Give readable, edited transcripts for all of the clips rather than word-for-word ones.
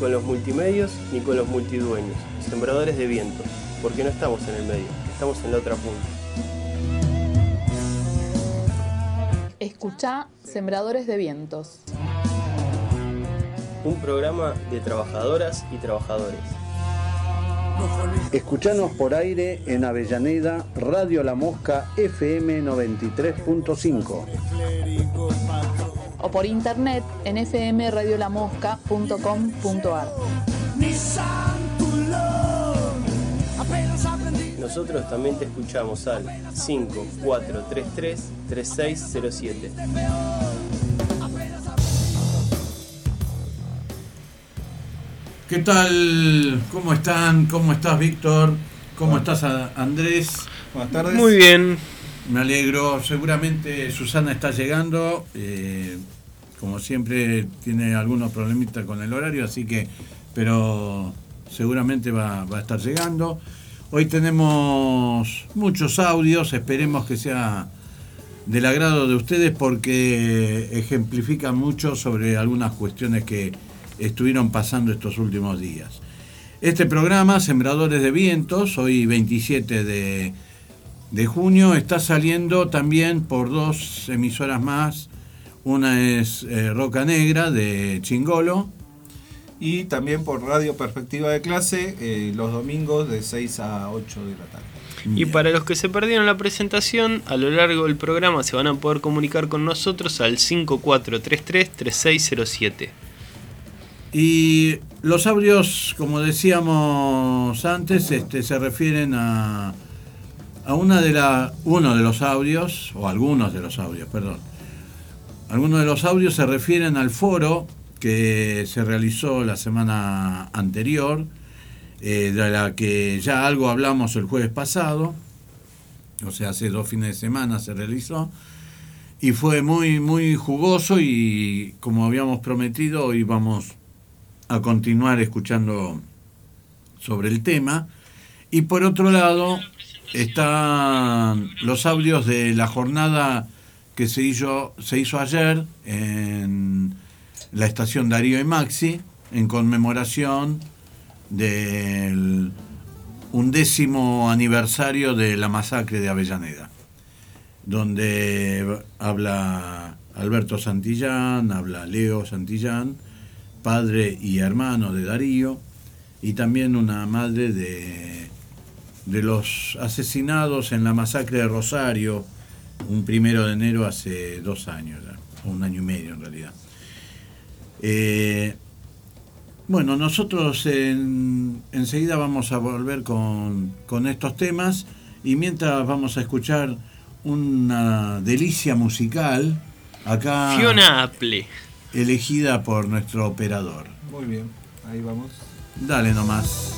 con los multimedios ni con los multidueños, sembradores de viento, porque no estamos en el medio, estamos en la otra punta. Escuchá Sembradores de Vientos. Un programa de trabajadoras y trabajadores. Escuchanos por aire en Avellaneda, Radio La Mosca FM 93.5. O por internet en fmradiolamosca.com.ar. Nosotros también te escuchamos al 5433-3607. ¿Qué tal? ¿Cómo están? ¿Cómo estás, Víctor? ¿Cómo estás, Andrés? Buenas tardes. Muy bien. Me alegro. Seguramente Susana está llegando. Como siempre, tiene algunos problemitas con el horario, así que, pero seguramente va a estar llegando. Hoy tenemos muchos audios, esperemos que sea del agrado de ustedes porque ejemplifican mucho sobre algunas cuestiones que estuvieron pasando estos últimos días. Este programa, Sembradores de Vientos, hoy 27 de junio, está saliendo también por dos emisoras más. Una es Roca Negra de Chingolo. Y también por Radio Perspectiva de Clase, los domingos de 6 a 8 de la tarde. Y para los que se perdieron la presentación, a lo largo del programa se van a poder comunicar con nosotros al 5433-3607. Y los audios, como decíamos antes, se refieren a uno de los audios, o algunos de los audios, perdón. Algunos de los audios se refieren al foro que se realizó la semana anterior, de la que ya algo hablamos el jueves pasado, o sea, hace 2 fines de semana se realizó, y fue muy, muy jugoso y como habíamos prometido, hoy vamos a continuar escuchando sobre el tema. Y por otro lado, están los audios de la jornada que se hizo ayer en la estación Darío y Maxi, en conmemoración del 11º aniversario de la masacre de Avellaneda, donde habla Alberto Santillán, habla Leo Santillán, padre y hermano de Darío, y también una madre de los asesinados en la masacre de Rosario, un 1 de enero hace 2 años, o 1 año y medio en realidad. Bueno, nosotros enseguida vamos a volver con estos temas, y mientras vamos a escuchar una delicia musical acá, Fiona Apple, elegida por nuestro operador. Muy bien, ahí vamos. Dale nomás.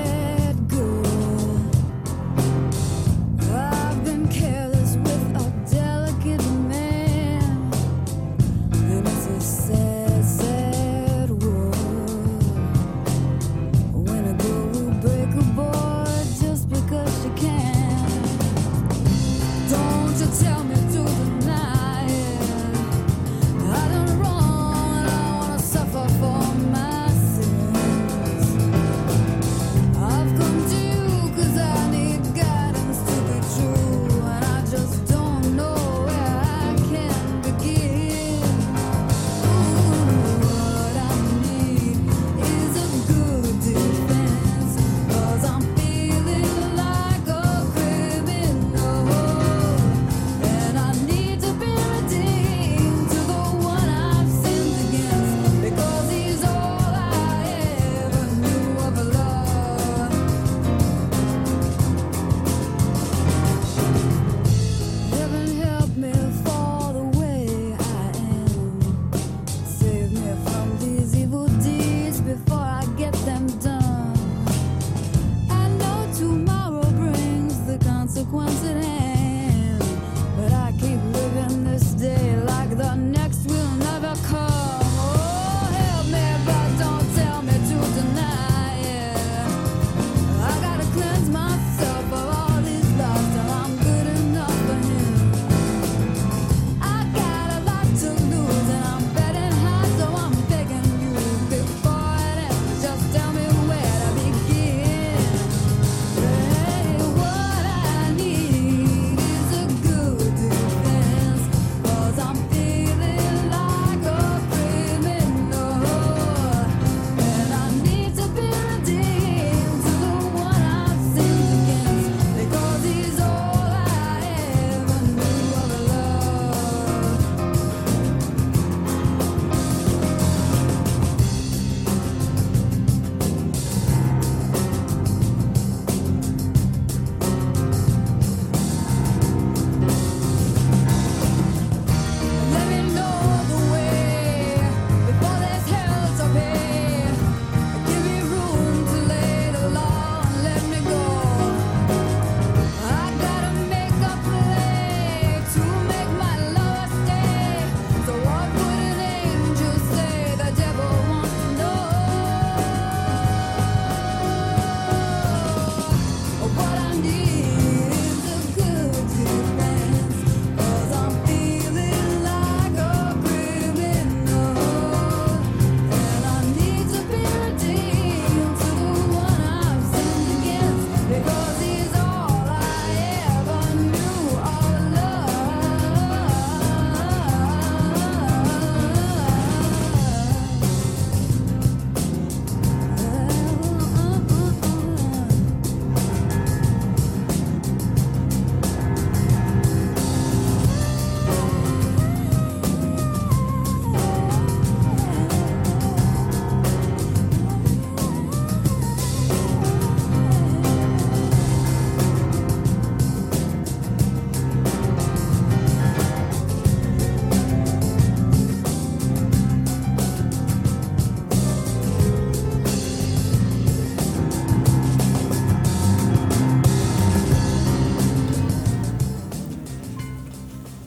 I've been careless with our day.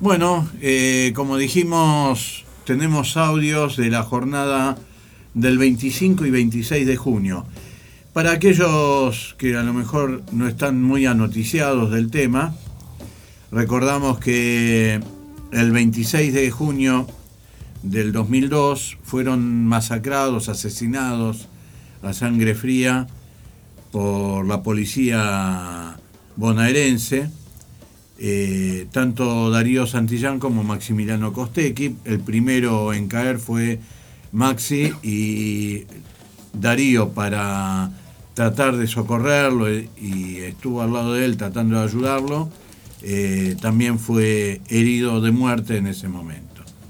Bueno, como dijimos, tenemos audios de la jornada del 25 y 26 de junio. Para aquellos que a lo mejor no están muy anoticiados del tema, recordamos que el 26 de junio del 2002 fueron masacrados, asesinados a sangre fría por la policía bonaerense, tanto Darío Santillán como Maximiliano Costecchi. El primero en caer fue Maxi, y Darío, para tratar de socorrerlo y estuvo al lado de él tratando de ayudarlo, también fue herido de muerte en ese momento.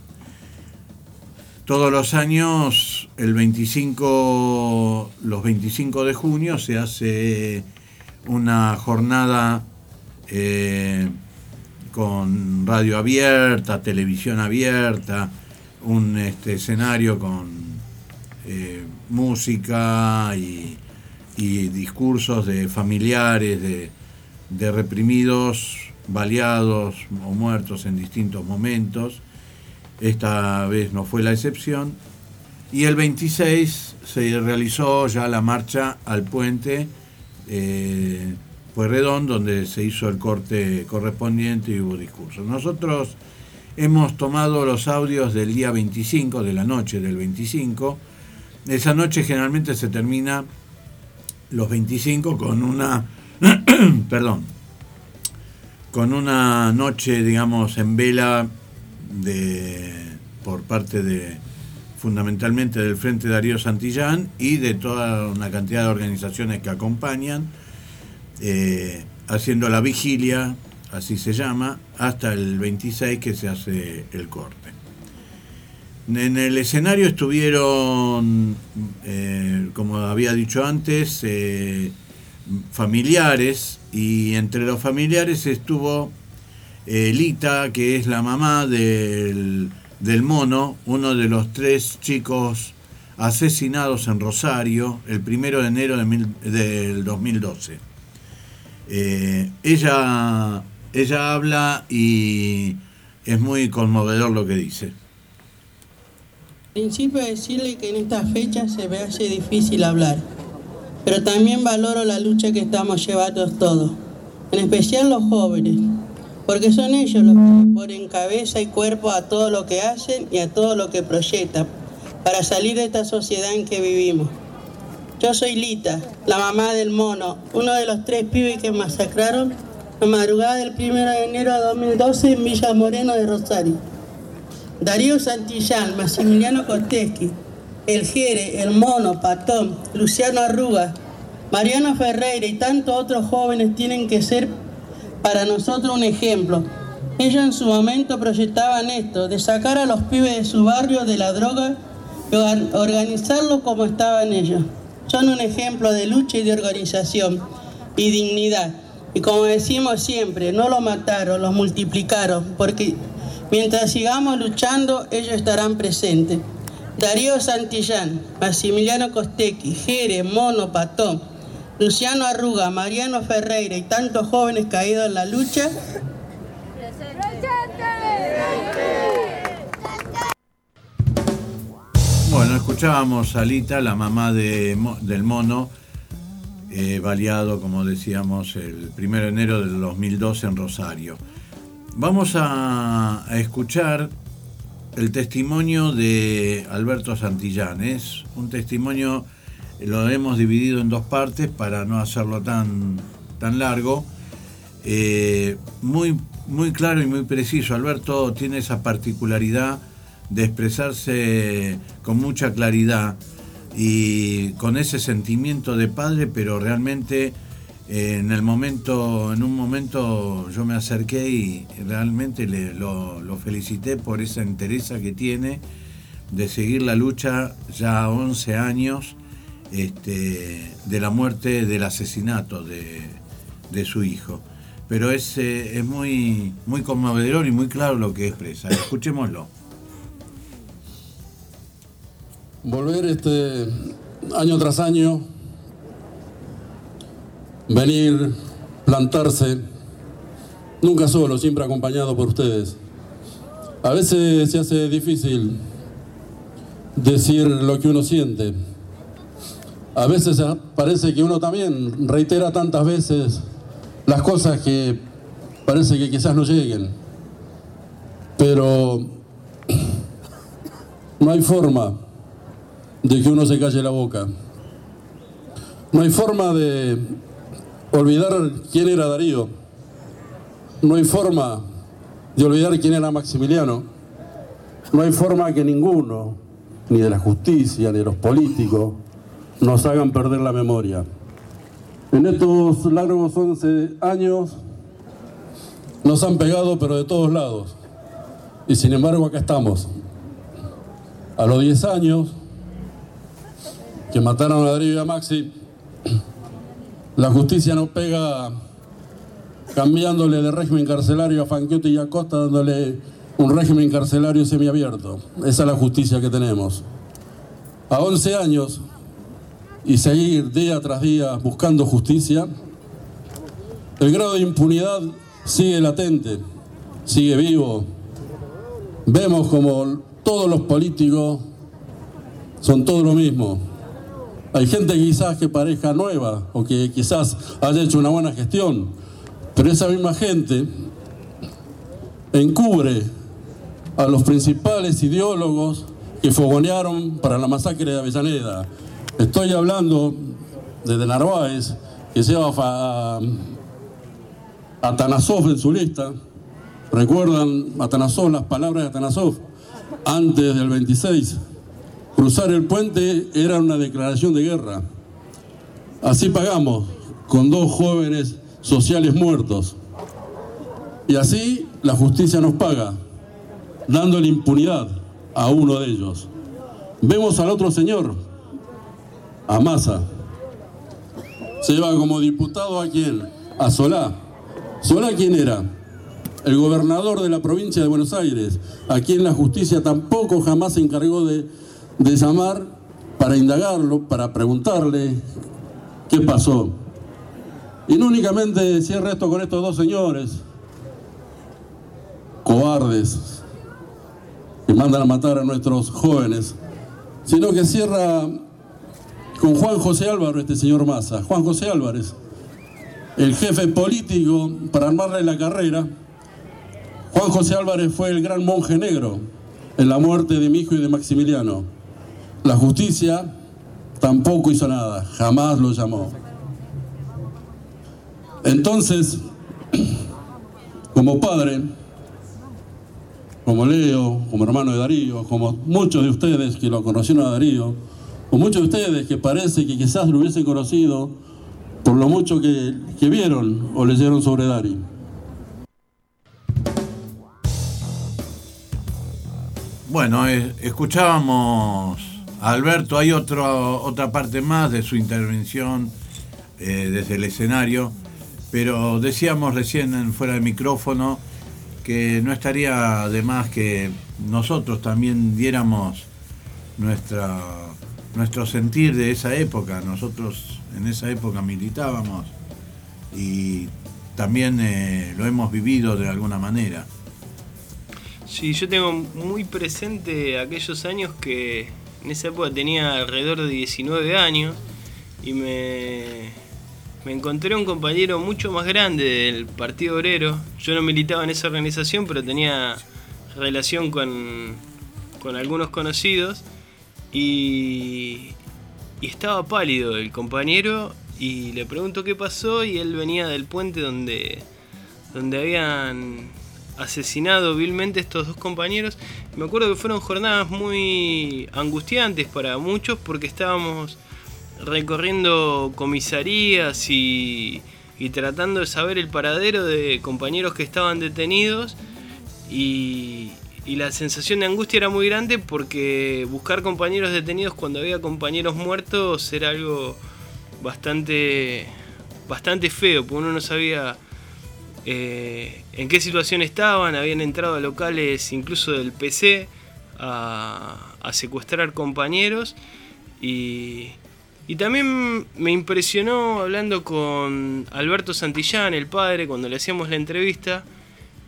Todos los años, los 25 de junio, se hace una jornada con radio abierta, televisión abierta, un escenario con música y discursos de familiares de reprimidos, baleados o muertos en distintos momentos. Esta vez no fue la excepción. Y el 26 se realizó ya la marcha al puente Pueyrredón, donde se hizo el corte correspondiente y hubo discursos. Nosotros hemos tomado los audios del día 25, de la noche del 25. Esa noche generalmente se termina los 25 con una con una noche, digamos, en vela por parte fundamentalmente del Frente Darío Santillán y de toda una cantidad de organizaciones que acompañan, haciendo la vigilia, así se llama, hasta el 26, que se hace el corte. En el escenario estuvieron, como había dicho antes, familiares, y entre los familiares estuvo Lita, que es la mamá del Mono, uno de los 3 chicos asesinados en Rosario el 1 de enero del 2012. Ella habla y es muy conmovedor lo que dice. En principio, decirle que en estas fechas se me hace difícil hablar, pero también valoro la lucha que estamos llevando todos, en especial los jóvenes, porque son ellos los que ponen cabeza y cuerpo a todo lo que hacen y a todo lo que proyectan para salir de esta sociedad en que vivimos. Yo soy Lita, la mamá del Mono, uno de los 3 pibes que masacraron la madrugada del 1 de enero de 2012 en Villa Moreno de Rosario. Darío Santillán, Maximiliano Costecchi, el Jere, el Mono, Patón, Luciano Arruga, Mariano Ferreira y tantos otros jóvenes tienen que ser para nosotros un ejemplo. Ellos en su momento proyectaban esto, de sacar a los pibes de su barrio de la droga y organizarlos como estaban ellos. Son un ejemplo de lucha y de organización y dignidad. Y como decimos siempre, no los mataron, los multiplicaron, porque mientras sigamos luchando, ellos estarán presentes. Darío Santillán, Maximiliano Costecchi, Jere, Mono, Patón, Luciano Arruga, Mariano Ferreira y tantos jóvenes caídos en la lucha. Bueno, escuchábamos a Lita, la mamá del Mono, baleado, como decíamos, el 1 de enero del 2012 en Rosario. Vamos a escuchar el testimonio de Alberto Santillán. Es un testimonio, lo hemos dividido en 2 partes para no hacerlo tan largo. Muy claro y muy preciso. Alberto tiene esa particularidad de expresarse con mucha claridad y con ese sentimiento de padre, pero realmente en un momento yo me acerqué y realmente lo felicité por esa entereza que tiene de seguir la lucha ya 11 años de la muerte, del asesinato de su hijo. Pero es muy conmovedor y muy claro lo que expresa. Escuchémoslo. Volver año tras año, venir, plantarse, nunca solo, siempre acompañado por ustedes, A veces se hace difícil decir lo que uno siente. A veces parece que uno también reitera tantas veces las cosas que parece que quizás no lleguen. Pero no hay forma de que uno se calle la boca. No hay forma de olvidar quién era Darío. No hay forma de olvidar quién era Maximiliano. No hay forma que ninguno, ni de la justicia, ni de los políticos, nos hagan perder la memoria. En estos largos 11 años nos han pegado, pero de todos lados. Y sin embargo acá estamos. A los 10 años que mataron a Darío y a Maxi, la justicia nos pega cambiándole de régimen carcelario a Fanchiotti y a Costa, dándole un régimen carcelario semiabierto. Esa es la justicia que tenemos. A 11 años y seguir día tras día buscando justicia, el grado de impunidad sigue latente, sigue vivo. Vemos como todos los políticos son todo lo mismo. Hay gente quizás que parezca nueva o que quizás haya hecho una buena gestión, pero esa misma gente encubre a los principales ideólogos que fogonearon para la masacre de Avellaneda. Estoy hablando de Narváez, que lleva a Atanasov en su lista. ¿Recuerdan Atanasov, las palabras de Atanasov? Antes del 26, cruzar el puente era una declaración de guerra. Así pagamos con 2 jóvenes sociales muertos. Y así la justicia nos paga, dándole impunidad a uno de ellos. Vemos al otro señor, a Massa. Se lleva como diputado ¿a quién? A Solá. ¿Solá quién era? El gobernador de la provincia de Buenos Aires, a quien la justicia tampoco jamás se encargó de llamar para indagarlo, para preguntarle qué pasó. Y no únicamente cierra esto con estos 2 señores, cobardes, que mandan a matar a nuestros jóvenes, sino que cierra con Juan José Álvarez, este señor Massa. Juan José Álvarez, el jefe político para armarle la carrera. Juan José Álvarez fue el gran monje negro en la muerte de mi hijo y de Maximiliano. La justicia tampoco hizo nada, jamás lo llamó. Entonces, como padre, como Leo, como hermano de Darío, como muchos de ustedes que lo conocieron a Darío, o muchos de ustedes que parece que quizás lo hubiesen conocido por lo mucho que vieron o leyeron sobre Darío. Bueno, escuchábamos a Alberto. Hay otra parte más de su intervención desde el escenario, pero decíamos recién fuera de micrófono que no estaría de más que nosotros también diéramos nuestro sentir de esa época. Nosotros en esa época militábamos y también lo hemos vivido de alguna manera. Sí, yo tengo muy presente aquellos años que en esa época tenía alrededor de 19 años y me encontré un compañero mucho más grande del Partido Obrero. Yo no militaba en esa organización, pero tenía relación con algunos conocidos y estaba pálido el compañero y le pregunto qué pasó y él venía del puente donde habían asesinado vilmente estos 2 compañeros. Me acuerdo que fueron jornadas muy angustiantes para muchos porque estábamos recorriendo comisarías y tratando de saber el paradero de compañeros que estaban detenidos y la sensación de angustia era muy grande porque buscar compañeros detenidos cuando había compañeros muertos era algo bastante feo, porque uno no sabía en qué situación estaban. Habían entrado a locales incluso del PC a secuestrar compañeros y también me impresionó hablando con Alberto Santillán, el padre, cuando le hacíamos la entrevista,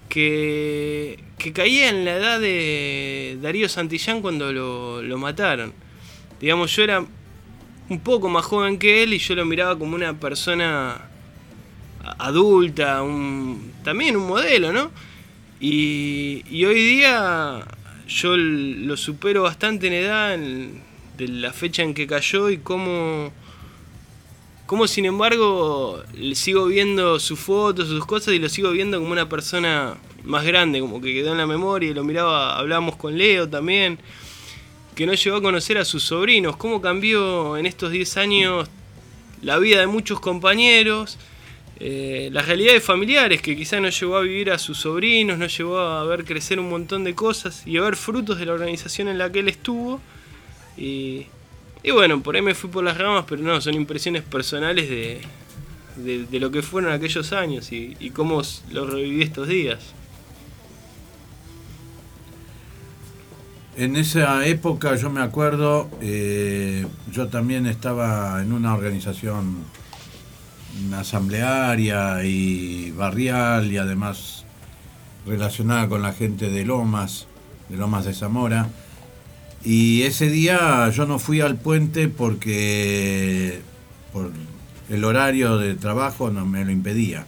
que caía en la edad de Darío Santillán cuando lo mataron. Digamos, yo era un poco más joven que él y yo lo miraba como una persona adulta, también un modelo, ¿no? Y hoy día yo lo supero bastante en edad, de la fecha en que cayó, y cómo sin embargo sigo viendo sus fotos, sus cosas, y lo sigo viendo como una persona más grande, como que quedó en la memoria, y lo miraba, hablábamos con Leo también, que no llegó a conocer a sus sobrinos, cómo cambió en estos 10 años la vida de muchos compañeros, las realidades familiares, que quizá no llegó a vivir a sus sobrinos, no llegó a ver crecer un montón de cosas y a ver frutos de la organización en la que él estuvo. Y bueno, por ahí me fui por las ramas, pero no, son impresiones personales de lo que fueron aquellos años y cómo lo reviví estos días. En esa época yo me acuerdo, yo también estaba en una organización asamblearia y barrial, y además relacionada con la gente de Lomas de Zamora. Y ese día yo no fui al puente porque por el horario de trabajo no me lo impedía.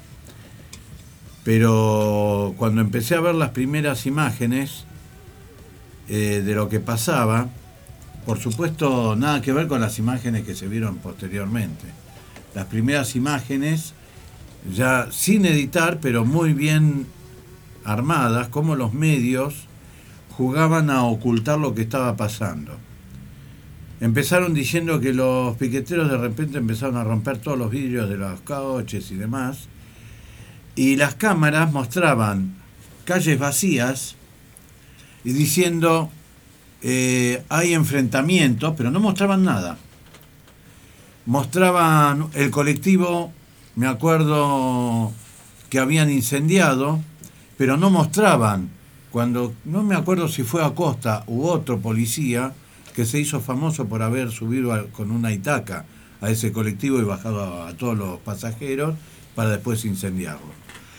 Pero cuando empecé a ver las primeras imágenes de lo que pasaba, por supuesto nada que ver con las imágenes que se vieron posteriormente. Las primeras imágenes, ya sin editar, pero muy bien armadas, como los medios jugaban a ocultar lo que estaba pasando. Empezaron diciendo que los piqueteros de repente empezaron a romper todos los vidrios de los coches y demás, y las cámaras mostraban calles vacías y diciendo hay enfrentamientos, pero no mostraban nada. Mostraban el colectivo, me acuerdo que habían incendiado, pero no mostraban, cuando no me acuerdo si fue Acosta u otro policía que se hizo famoso por haber subido con una Itaca a ese colectivo y bajado a todos los pasajeros para después incendiarlo.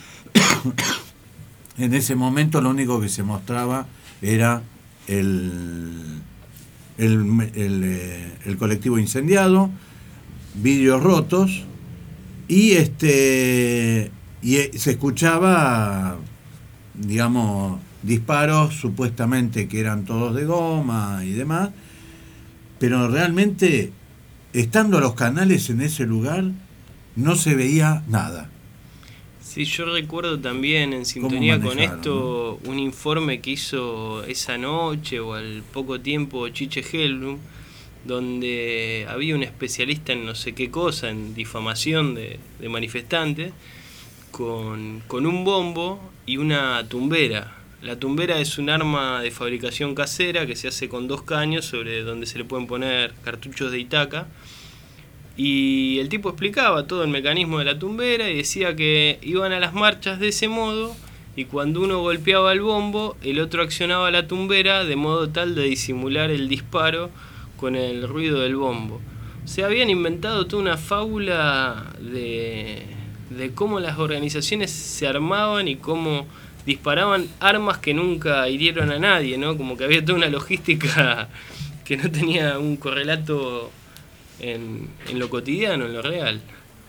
En ese momento lo único que se mostraba era el colectivo incendiado, vidrios rotos, y se escuchaba, digamos, disparos supuestamente que eran todos de goma y demás, pero realmente, estando los canales en ese lugar, no se veía nada. Sí, yo recuerdo también, en sintonía con esto, ¿no?, un informe que hizo esa noche o al poco tiempo Chiche Helblum, donde había un especialista en no sé qué cosa, en difamación de manifestantes, con un bombo y una tumbera. La tumbera es un arma de fabricación casera que se hace con 2 caños sobre donde se le pueden poner cartuchos de Itaca. Y el tipo explicaba todo el mecanismo de la tumbera y decía que iban a las marchas de ese modo, y cuando uno golpeaba el bombo, el otro accionaba la tumbera de modo tal de disimular el disparo con el ruido del bombo. O sea, habían inventado toda una fábula de cómo las organizaciones se armaban y cómo disparaban armas que nunca hirieron a nadie, ¿no? Como que había toda una logística que no tenía un correlato en lo cotidiano, en lo real.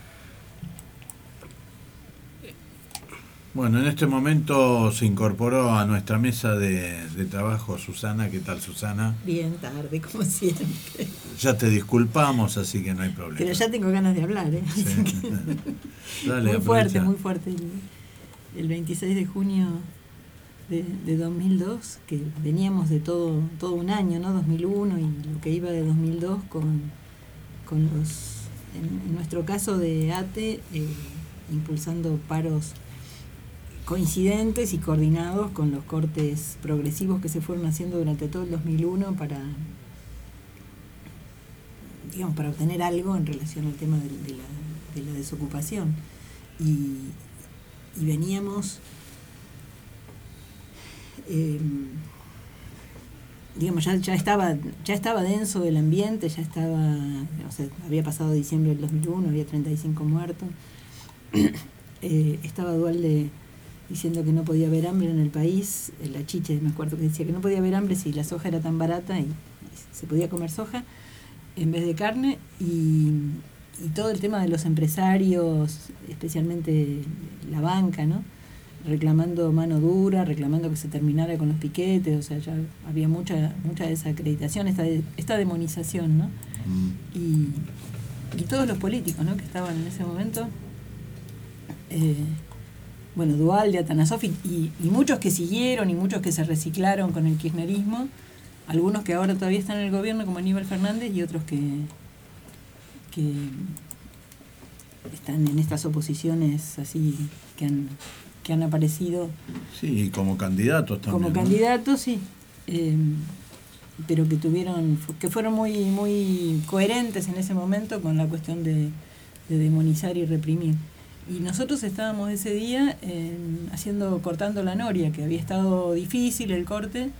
Bueno, en este momento se incorporó a nuestra mesa de trabajo Susana. ¿Qué tal, Susana? Bien tarde, como siempre. Ya te disculpamos, así que no hay problema. Pero ya tengo ganas de hablar, ¿eh? Sí. Dale, muy fuerte, muy fuerte. El 26 de junio de 2002, que veníamos de todo un año, ¿no? 2001 y lo que iba de 2002 con los, en nuestro caso de ATE, impulsando paros coincidentes y coordinados con los cortes progresivos que se fueron haciendo durante todo el 2001 para obtener algo en relación al tema de la desocupación. Y veníamos, ya estaba denso el ambiente, ya estaba, había pasado diciembre del 2001, había 35 muertos, estaba Dualde diciendo que no podía haber hambre en el país. La Chiche, me acuerdo que decía que no podía haber hambre si la soja era tan barata y se podía comer soja en vez de carne. Y todo el tema de los empresarios, especialmente la banca, ¿no? Reclamando mano dura, reclamando que se terminara con los piquetes, o sea, ya había mucha desacreditación, esta demonización, ¿no? Y todos los políticos, ¿no?, que estaban en ese momento, bueno, Duhalde, Atanasov y muchos que siguieron y muchos que se reciclaron con el kirchnerismo, algunos que ahora todavía están en el gobierno como Aníbal Fernández y otros que están en estas oposiciones así que han aparecido. Sí, como candidatos también. Como candidatos, sí. Pero que fueron muy coherentes en ese momento con la cuestión de demonizar y reprimir. Y nosotros estábamos ese día cortando la noria, que había estado difícil el corte.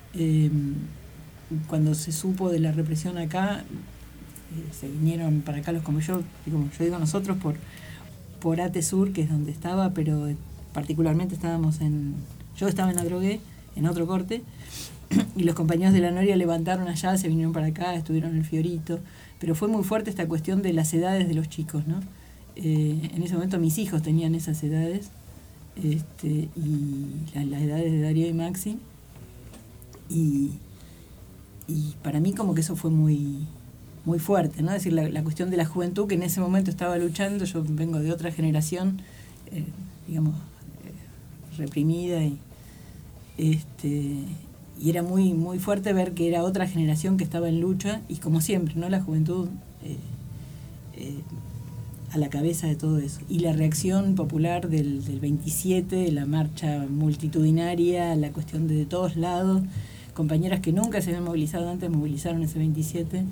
Cuando se supo de la represión acá, se vinieron para acá como yo digo nosotros, por ATESUR, que es donde estaba, pero particularmente yo estaba en Adrogué, en otro corte, y los compañeros de la noria levantaron allá, se vinieron para acá, estuvieron en el Fiorito, pero fue muy fuerte esta cuestión de las edades de los chicos, ¿no? En ese momento mis hijos tenían esas edades, y las edades de Darío y Maxi, y para mí como que eso fue muy muy fuerte, ¿no? Es decir, la cuestión de la juventud que en ese momento estaba luchando. Yo vengo de otra generación, reprimida, y era muy muy fuerte ver que era otra generación que estaba en lucha, y como siempre, ¿no?, la juventud a la cabeza de todo eso. Y la reacción popular del 27, la marcha multitudinaria, la cuestión de todos lados, compañeras que nunca se habían movilizado antes movilizaron ese 27,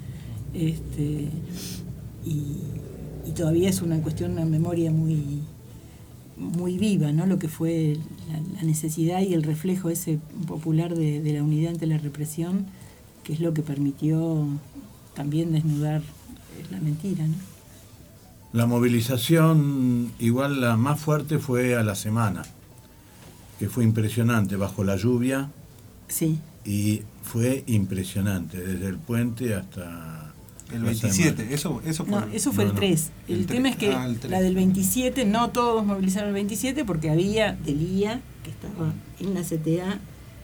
y todavía es una cuestión, una memoria muy muy viva, ¿no?, lo que fue la necesidad y el reflejo ese popular de la unidad ante la represión, que es lo que permitió también desnudar la mentira, ¿no? La movilización, igual la más fuerte, fue a la semana, que fue impresionante, bajo la lluvia. Sí. Y fue impresionante, desde el puente hasta... El 27, eso fue el 3. El tema es que la del 27, no todos movilizaron el 27, porque había Delía, que estaba en la CTA,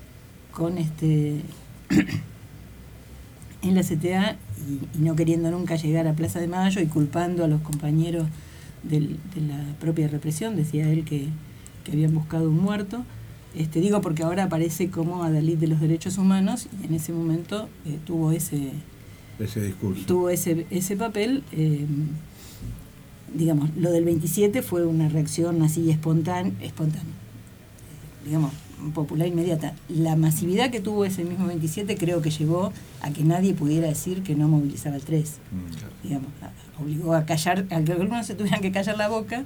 en la CTA, y no queriendo nunca llegar a Plaza de Mayo, y culpando a los compañeros de la propia represión. Decía él que habían buscado un muerto. Digo porque ahora aparece como adalid de los derechos humanos, y en ese momento tuvo ese discurso, tuvo ese papel. Lo del 27 fue una reacción así espontánea, popular, inmediata. La masividad que tuvo ese mismo 27 creo que llevó a que nadie pudiera decir que no movilizaba el 3. Obligó a callar, a que algunos se tuvieran que callar la boca,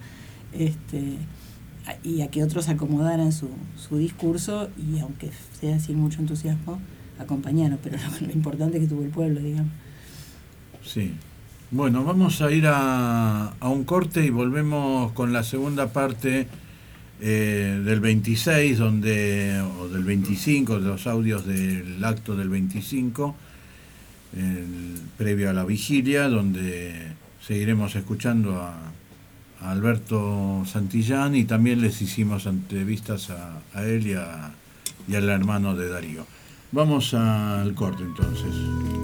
y a que otros acomodaran su discurso, y aunque sea sin mucho entusiasmo, acompañaron, pero lo importante es que tuvo el pueblo, digamos. Sí. Bueno, vamos a ir a un corte y volvemos con la segunda parte del 26, o del 25, de los audios del acto del 25, previo a la vigilia, donde seguiremos escuchando a Alberto Santillán, y también les hicimos entrevistas a él y al hermano de Darío. Vamos al corte entonces.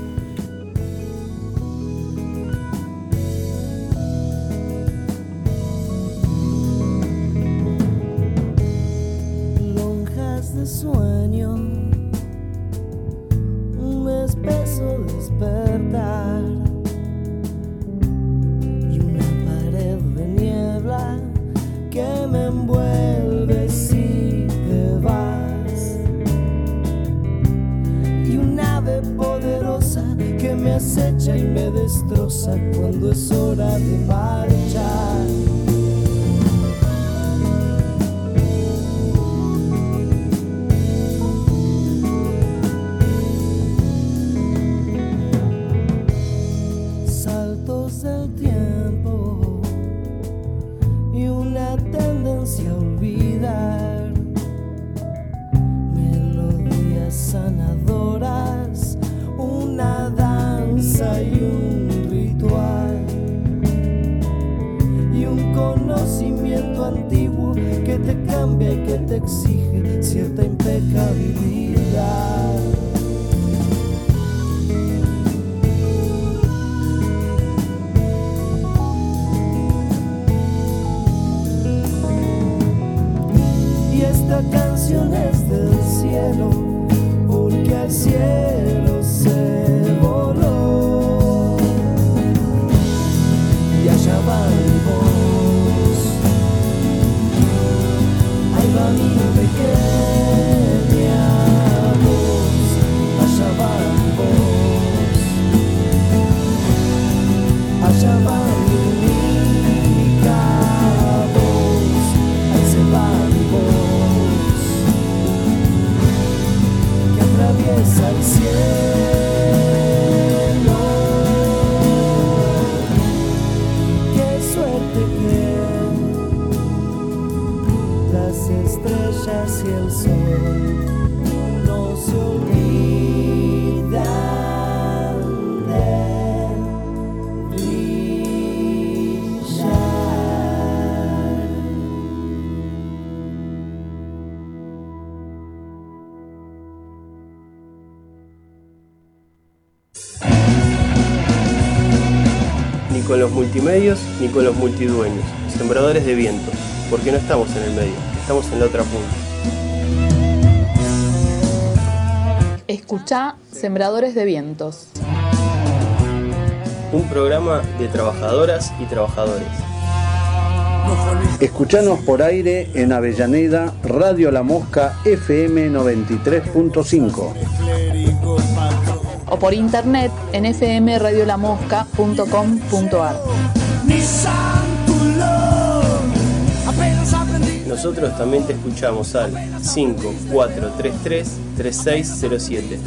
Lonjas de sueño, un espeso despertar, y una pared de niebla que me envuelve si te vas, y un ave poderosa que me acecha y me destroza cuando es hora de marchar. Saltos del tiempo y una tendencia a olvidar. te exige cierta impecabilidad. Y esta canción es del cielo, porque al cielo se voló. Y allá va mi voz, ahí va mi pequeña voz, allá va mi voz, allá va mi única voz, ahí se va mi voz, que atraviesa el cielo. Qué suerte que las estrellas y el sol no se olvidan de brillar. Ni con los multimedios, ni con los multidueños. Sembradores de viento, porque no estamos en el medio, estamos en la otra punta. Escuchá Sembradores de Vientos. Un programa de trabajadoras y trabajadores. Escuchanos por aire en Avellaneda, Radio La Mosca FM 93.5. O por internet en fmradiolamosca.com.ar. Nosotros también te escuchamos al 5433-3607.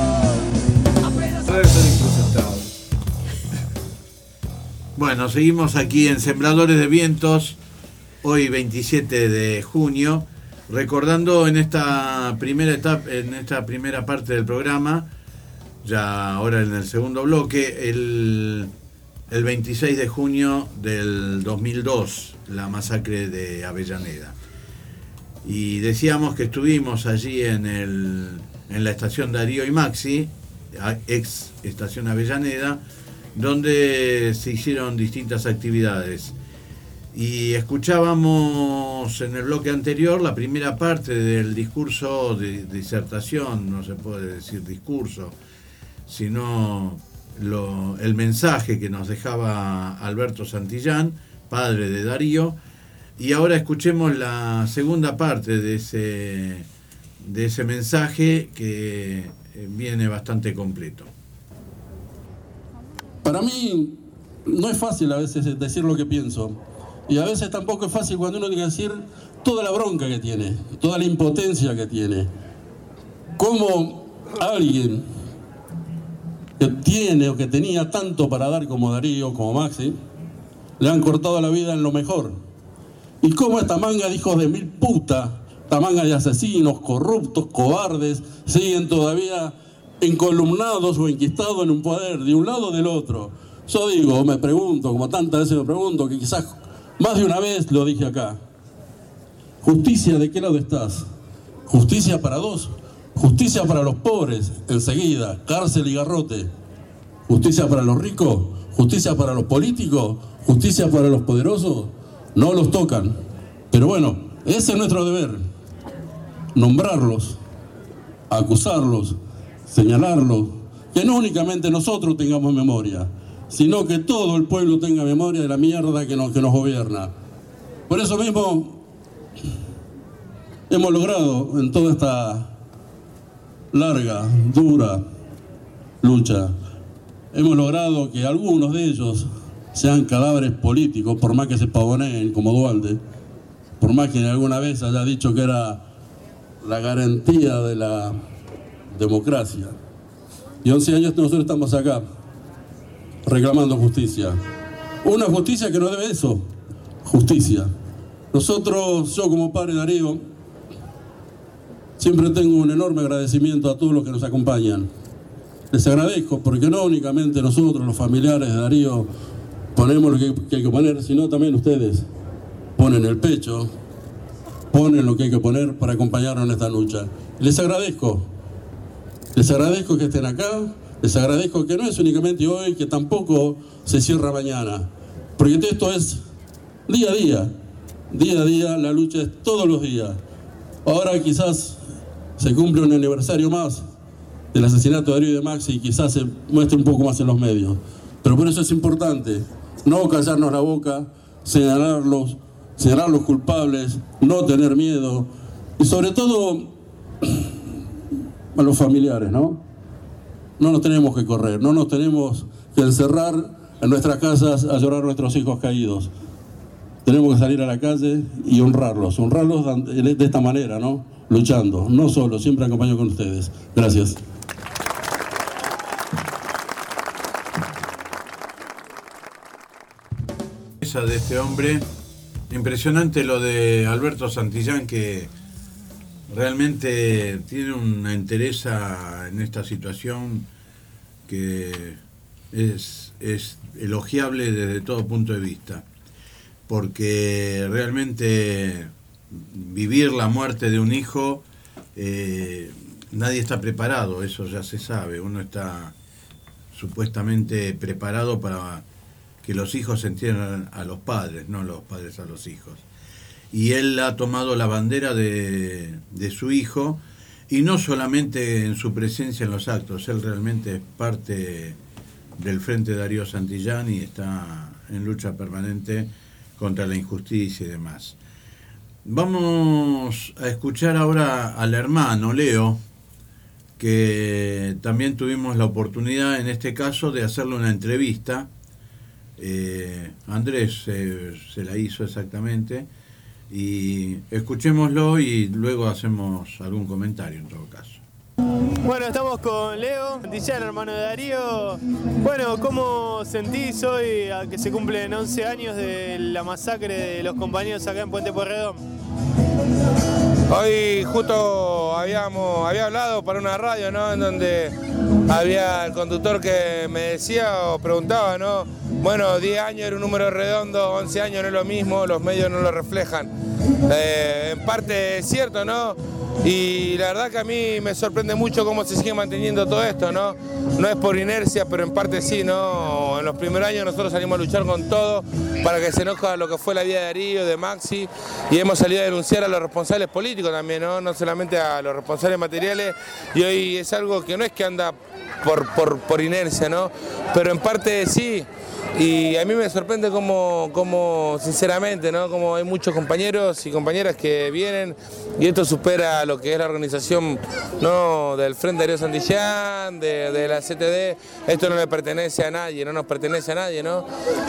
Bueno, seguimos aquí en Sembradores de Vientos, hoy 27 de junio, recordando en esta primera etapa, en esta primera parte del programa, ya ahora en el segundo bloque, el 26 de junio del 2002, la masacre de Avellaneda. Y decíamos que estuvimos allí en la estación Darío y Maxi, ex estación Avellaneda, donde se hicieron distintas actividades. Y escuchábamos en el bloque anterior la primera parte del discurso de disertación, no se puede decir discurso, sino el mensaje que nos dejaba Alberto Santillán, padre de Darío. Y ahora escuchemos la segunda parte de ese mensaje, que viene bastante completo. Para mí no es fácil a veces decir lo que pienso, y a veces tampoco es fácil cuando uno tiene que decir toda la bronca que tiene, toda la impotencia que tiene. Cómo alguien que tiene o que tenía tanto para dar como Darío, como Maxi, le han cortado la vida en lo mejor. Y cómo esta manga de hijos de mil puta, esta manga de asesinos, corruptos, cobardes, siguen todavía encolumnados o enquistados en un poder, de un lado o del otro. Yo digo, me pregunto, como tantas veces me pregunto, que quizás más de una vez lo dije acá. ¿Justicia de qué lado estás? ¿Justicia para dos? ¿Justicia para los pobres? Enseguida, cárcel y garrote. ¿Justicia para los ricos? ¿Justicia para los políticos? ¿Justicia para los poderosos? No los tocan. Pero bueno, ese es nuestro deber. Nombrarlos, acusarlos, señalarlos, que no únicamente nosotros tengamos memoria, sino que todo el pueblo tenga memoria de la mierda que nos gobierna. Por eso mismo hemos logrado en toda esta larga, dura lucha, hemos logrado que algunos de ellos sean cadáveres políticos, por más que se pavoneen como Duhalde, por más que alguna vez haya dicho que era la garantía de la democracia. Y 11 años nosotros estamos acá reclamando justicia. Una justicia que no debe eso, justicia. Nosotros, yo como padre Darío, siempre tengo un enorme agradecimiento a todos los que nos acompañan. Les agradezco porque no únicamente nosotros, los familiares de Darío, ponemos lo que hay que poner, sino también ustedes ponen el pecho, ponen lo que hay que poner para acompañarnos en esta lucha. Les agradezco que estén acá, les agradezco que no es únicamente hoy, que tampoco se cierra mañana, porque esto es día a día, la lucha es todos los días. Ahora quizás se cumple un aniversario más del asesinato de Darío y de Maxi y quizás se muestre un poco más en los medios, pero por eso es importante no callarnos la boca, señalar los culpables, no tener miedo y sobre todo a los familiares, ¿no? No nos tenemos que correr, no nos tenemos que encerrar en nuestras casas a llorar a nuestros hijos caídos. Tenemos que salir a la calle y honrarlos de esta manera, ¿no? Luchando, no solo, siempre acompañado con ustedes. Gracias. De este hombre, impresionante lo de Alberto Santillán, que realmente tiene una entereza en esta situación que es elogiable desde todo punto de vista, porque realmente vivir la muerte de un hijo, nadie está preparado, eso ya se sabe, uno está supuestamente preparado para que los hijos entiendan a los padres, no los padres a los hijos. Y él ha tomado la bandera de su hijo, y no solamente en su presencia en los actos, él realmente es parte del Frente Darío Santillán y está en lucha permanente contra la injusticia y demás. Vamos a escuchar ahora al hermano Leo, que también tuvimos la oportunidad en este caso de hacerle una entrevista. Andrés se la hizo exactamente, y escuchémoslo y luego hacemos algún comentario en todo caso. Bueno, estamos con Leo Santillán, hermano de Darío. Bueno, ¿cómo sentís hoy a que se cumplen 11 años de la masacre de los compañeros acá en Puente Pueyrredón? Hoy justo había hablado para una radio, ¿no? En donde había el conductor que me decía o preguntaba, ¿no? Bueno, 10 años era un número redondo, 11 años no es lo mismo, los medios no lo reflejan. En parte es cierto, ¿no? Y la verdad que a mí me sorprende mucho cómo se sigue manteniendo todo esto, ¿no? No es por inercia, pero en parte sí, ¿no? En los primeros años nosotros salimos a luchar con todo para que se enoja lo que fue la vida de Darío, de Maxi, y hemos salido a denunciar a los responsables políticos también, ¿no? No solamente a los responsables materiales, y hoy es algo que no es que anda por inercia, ¿no? Pero en parte sí. Y a mí me sorprende como sinceramente, ¿no? Como hay muchos compañeros y compañeras que vienen y esto supera lo que es la organización, ¿no? Del Frente Darío Santillán, de la CTD. Esto no le pertenece a nadie, no nos pertenece a nadie, ¿no?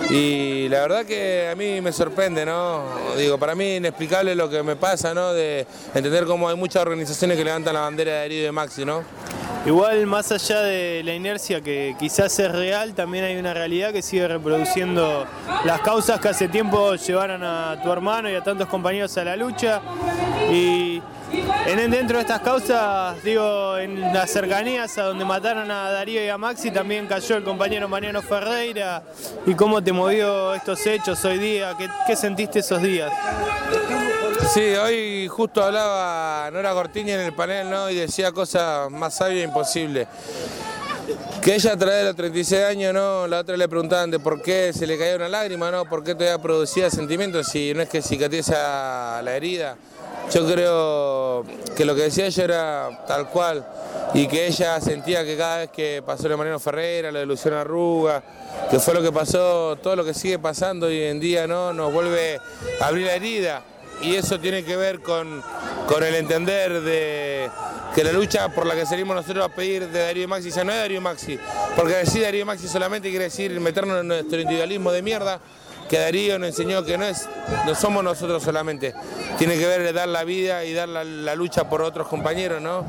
Y la verdad que a mí me sorprende, ¿no? Digo, para mí inexplicable lo que me pasa, ¿no? De entender cómo hay muchas organizaciones que levantan la bandera de Darío y de Maxi, ¿no? Igual, más allá de la inercia que quizás es real, también hay una realidad que sigue reproduciendo las causas que hace tiempo llevaron a tu hermano y a tantos compañeros a la lucha. Y dentro de estas causas, digo, en las cercanías a donde mataron a Darío y a Maxi, también cayó el compañero Mariano Ferreira. ¿Y cómo te movió estos hechos hoy día? ¿Qué sentiste esos días? Sí, hoy justo hablaba Nora Cortiña en el panel, ¿no? Y decía cosas más sabias e imposibles. Que ella a través de los 36 años, ¿no? La otra le preguntaban de por qué se le caía una lágrima, ¿no? ¿Por qué todavía producía sentimientos si no es que cicatriza la herida? Yo creo que lo que decía ella era tal cual, y que ella sentía que cada vez que pasó lo de Mariano Ferreira, lo de Luciano Arruga, que fue lo que pasó, todo lo que sigue pasando hoy en día, ¿no? Nos vuelve a abrir la herida. Y eso tiene que ver con el entender de que la lucha por la que salimos nosotros a pedir de Darío y Maxi ya no es Darío y Maxi, porque decir Darío y Maxi solamente quiere decir meternos en nuestro individualismo de mierda, que Darío nos enseñó que no somos nosotros solamente, tiene que ver de dar la vida y dar la lucha por otros compañeros, ¿no?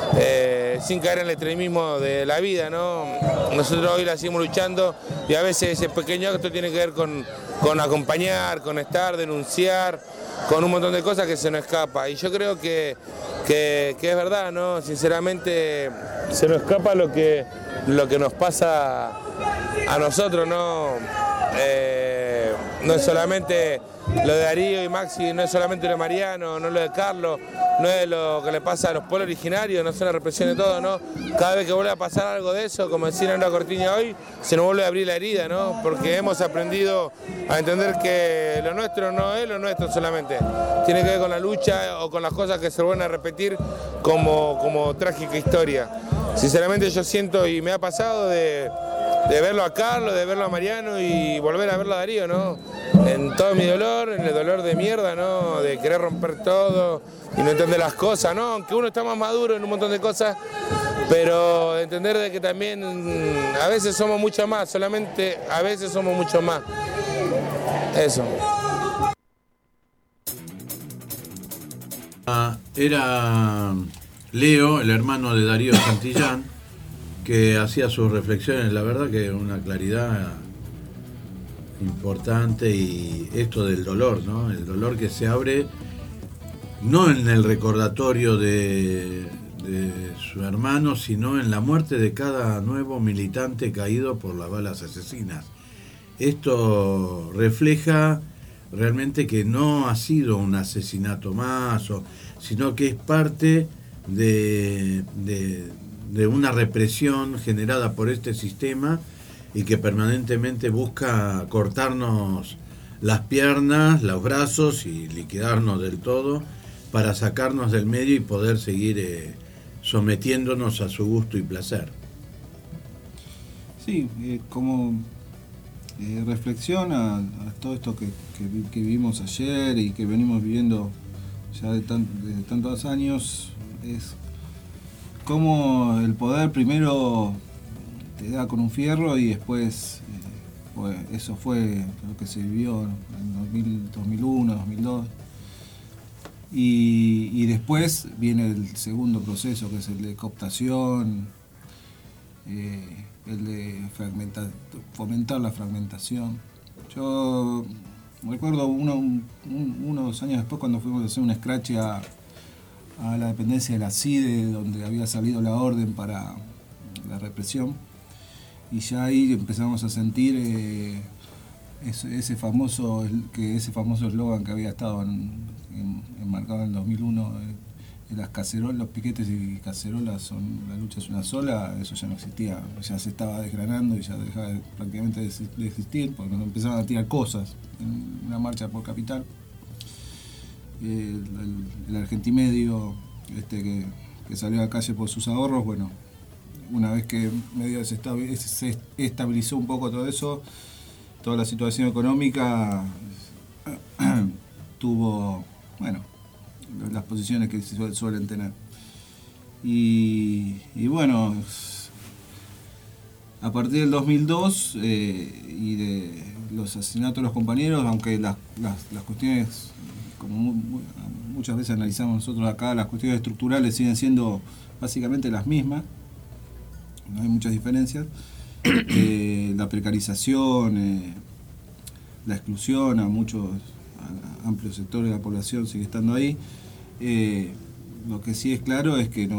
Sin caer en el extremismo de la vida, ¿no? Nosotros hoy la seguimos luchando y a veces ese pequeño acto tiene que ver con acompañar, con estar, denunciar, con un montón de cosas que se nos escapa. Y yo creo que es verdad, ¿no? Sinceramente se nos escapa lo que nos pasa a nosotros, ¿no? No es solamente lo de Darío y Maxi no es solamente lo de Mariano, no es lo de Carlos, no es lo que le pasa a los pueblos originarios, no es una represión de todo, ¿no? Cada vez que vuelve a pasar algo de eso, como decía Nora Cortiña hoy, se nos vuelve a abrir la herida, ¿no? Porque hemos aprendido a entender que lo nuestro no es lo nuestro solamente, tiene que ver con la lucha o con las cosas que se vuelven a repetir como trágica historia. Sinceramente yo siento, y me ha pasado de verlo a Carlos, de verlo a Mariano y volver a verlo a Darío, ¿no? En todo mi dolor, en el dolor de mierda, ¿no? De querer romper todo y no entender las cosas, ¿no? Aunque uno está más maduro en un montón de cosas, pero entender de que también a veces somos mucho más, solamente a veces somos mucho más. Eso. Era Leo, el hermano de Darío Santillán, que hacía sus reflexiones, la verdad que una claridad importante, y esto del dolor, ¿no? El dolor que se abre no en el recordatorio de su hermano, sino en la muerte de cada nuevo militante caído por las balas asesinas. Esto refleja realmente que no ha sido un asesinato más, sino que es parte de una represión generada por este sistema y que permanentemente busca cortarnos las piernas, los brazos y liquidarnos del todo para sacarnos del medio y poder seguir sometiéndonos a su gusto y placer. Sí, como reflexión a todo esto que vivimos ayer y que venimos viviendo ya de tantos años, es como el poder primero te da con un fierro y después eso fue lo que se vivió en 2001, 2002. Y después viene el segundo proceso, que es el de cooptación, el de fomentar la fragmentación. Yo recuerdo uno o 2 años después, cuando fuimos a hacer un scratch a la dependencia de la CIDE, donde había salido la orden para la represión, y ya ahí empezamos a sentir ese famoso eslogan que había estado enmarcado en el 2001, las cacerolas, los piquetes y cacerolas son, la lucha es una sola. Eso ya no existía, ya se estaba desgranando y ya dejaba prácticamente de existir, porque nos empezaban a tirar cosas en una marcha por Capital. El argentimedio que salió a la calle por sus ahorros, bueno, una vez que medio se estabilizó un poco todo eso, toda la situación económica tuvo, bueno, las posiciones que se suelen tener. Y bueno, a partir del 2002 y de los asesinatos de los compañeros, aunque las cuestiones, como muchas veces analizamos nosotros acá, las cuestiones estructurales siguen siendo básicamente las mismas, no hay muchas diferencias. La precarización, la exclusión a amplios sectores de la población sigue estando ahí. Lo que sí es claro es que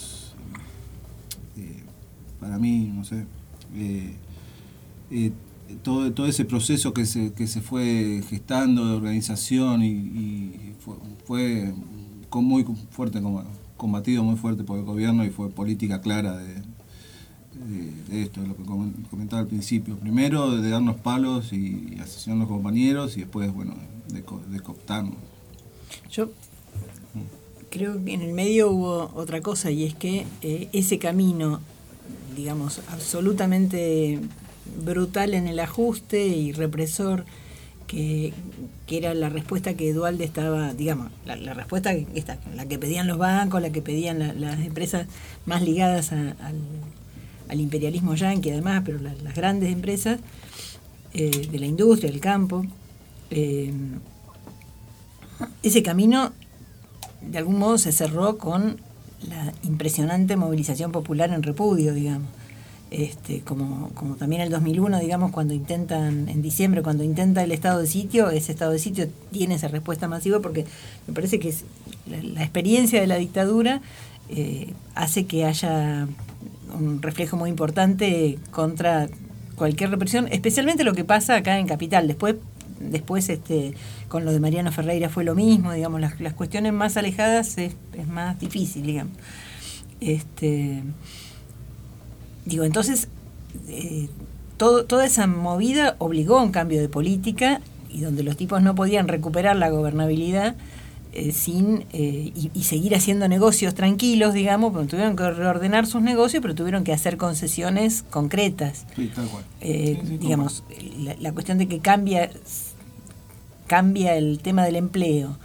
para mí, no sé, todo ese proceso que se fue gestando de organización y fue muy fuerte, combatido muy fuerte por el gobierno, y fue política clara de esto, de lo que comentaba al principio. Primero de darnos palos y asesinar a los compañeros, y después, bueno, de cooptarnos. Yo creo que en el medio hubo otra cosa, y es que ese camino, digamos, absolutamente brutal en el ajuste y represor, que era la respuesta que Duhalde estaba, digamos, la respuesta la que pedían los bancos, la que pedían las empresas más ligadas al imperialismo yanqui, además, pero las grandes empresas de la industria, del campo. Ese camino de algún modo se cerró con la impresionante movilización popular en repudio, digamos. Como también el 2001, digamos, en diciembre, cuando intenta el estado de sitio, ese estado de sitio tiene esa respuesta masiva, porque me parece que la experiencia de la dictadura hace que haya un reflejo muy importante contra cualquier represión, especialmente lo que pasa acá en Capital. Después después con lo de Mariano Ferreira fue lo mismo, digamos, las cuestiones más alejadas es más difícil, digamos. Entonces, toda esa movida obligó a un cambio de política, y donde los tipos no podían recuperar la gobernabilidad y seguir haciendo negocios tranquilos, digamos, porque tuvieron que reordenar sus negocios, pero tuvieron que hacer concesiones concretas. Sí, tal cual. Digamos, la cuestión de que cambia el tema del empleo,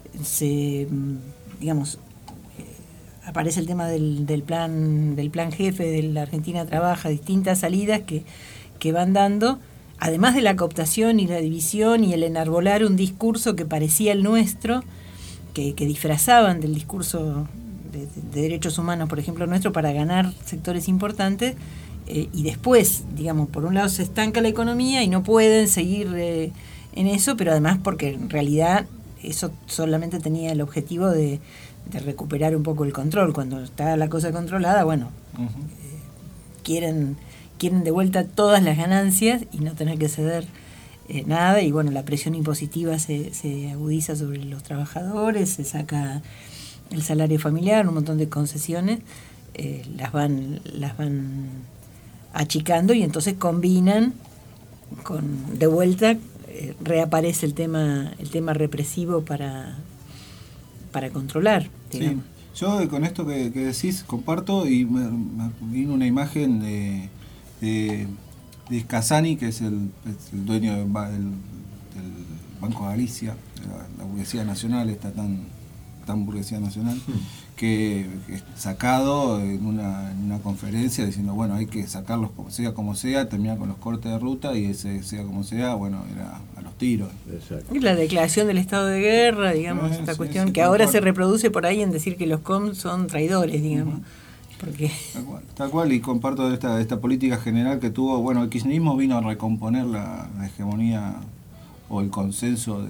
aparece el tema del plan jefe de la Argentina Trabaja, distintas salidas que van dando, además de la cooptación y la división y el enarbolar un discurso que parecía el nuestro, que disfrazaban del discurso de derechos humanos, por ejemplo, nuestro, para ganar sectores importantes, y después, digamos, por un lado se estanca la economía y no pueden seguir en eso, pero además porque en realidad eso solamente tenía el objetivo de recuperar un poco el control. Cuando está la cosa controlada, bueno, quieren de vuelta todas las ganancias y no tener que ceder nada, y bueno, la presión impositiva se agudiza sobre los trabajadores, se saca el salario familiar, un montón de concesiones, las van achicando, y entonces combinan de vuelta, reaparece el tema represivo para controlar, digamos. Sí. Yo con esto que decís comparto, y me vino una imagen de Casani, que es el dueño del Banco Galicia, la burguesía nacional, esta tan burguesía nacional, que sacado en una conferencia diciendo, bueno, hay que sacarlos como sea, terminar con los cortes de ruta, y ese sea como sea, bueno, era a los tiros. Y la declaración del estado de guerra, digamos, esta cuestión que ahora se reproduce por ahí en decir que los COM son traidores, digamos. Porque... Tal cual, y comparto esta política general que tuvo. Bueno, el kirchnerismo vino a recomponer la hegemonía o el consenso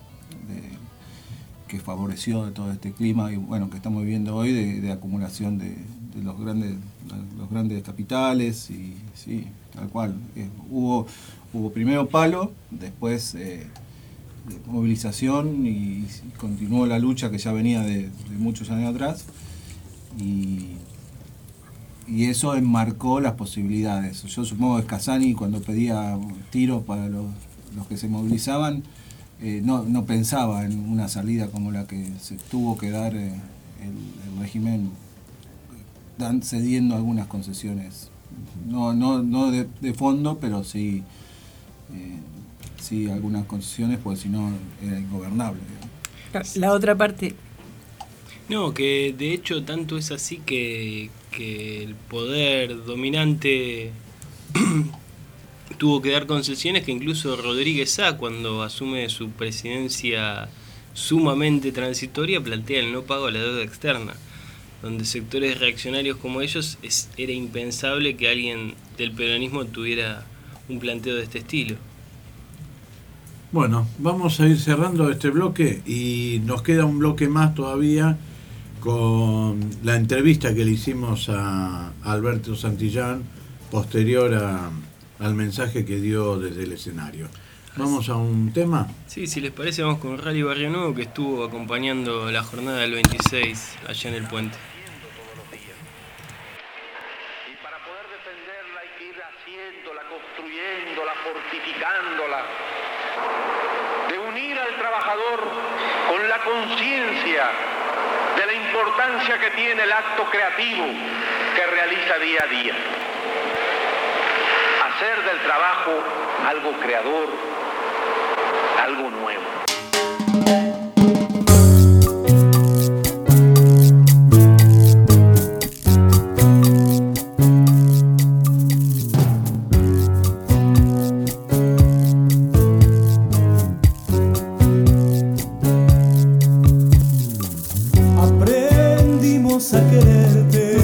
que favoreció de todo este clima, y bueno, que estamos viviendo hoy, de acumulación de los grandes capitales, y sí, tal cual. Hubo primero palo, después movilización, y continuó la lucha que ya venía de muchos años atrás, y eso enmarcó las posibilidades. Yo supongo que Casani, cuando pedía tiros para los que se movilizaban, no pensaba en una salida como la que se tuvo que dar el régimen, cediendo algunas concesiones, no de fondo, pero sí algunas concesiones, porque si no era ingobernable. La otra parte... No, que de hecho tanto es así que el poder dominante tuvo que dar concesiones, que incluso Rodríguez Sá, cuando asume su presidencia sumamente transitoria, plantea el no pago a la deuda externa, donde sectores reaccionarios como ellos era impensable que alguien del peronismo tuviera un planteo de este estilo. Bueno, vamos a ir cerrando este bloque, y nos queda un bloque más todavía con la entrevista que le hicimos a Alberto Santillán posterior al mensaje que dio desde el escenario. ¿Vamos a un tema? Sí, si les parece, vamos con Rally Barrio Nuevo, que estuvo acompañando la jornada del 26 allá en el puente. Y para poder defenderla hay que ir haciéndola, construyéndola, fortificándola, de unir al trabajador con la conciencia de la importancia que tiene el acto creativo que realiza día a día. Hacer del trabajo algo creador, algo nuevo. Aprendimos a quererte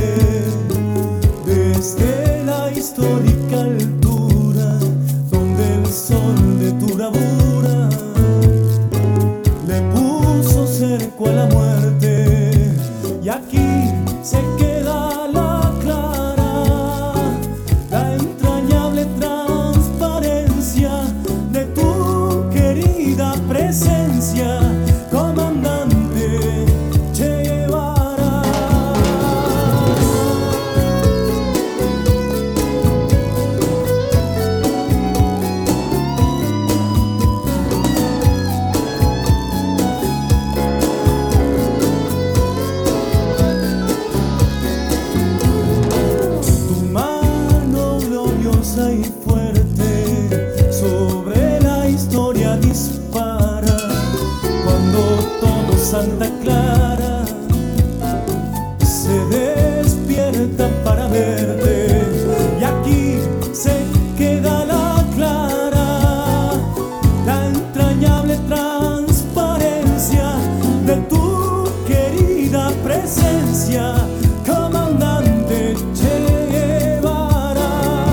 desde la histórica altura, donde el sol de tu bravura le puso cerco a la muerte, y aquí se queda la clara, la entrañable transparencia de tu querida clara se despierta para verte y aquí se queda la clara, la entrañable transparencia de tu querida presencia, comandante Che Guevara.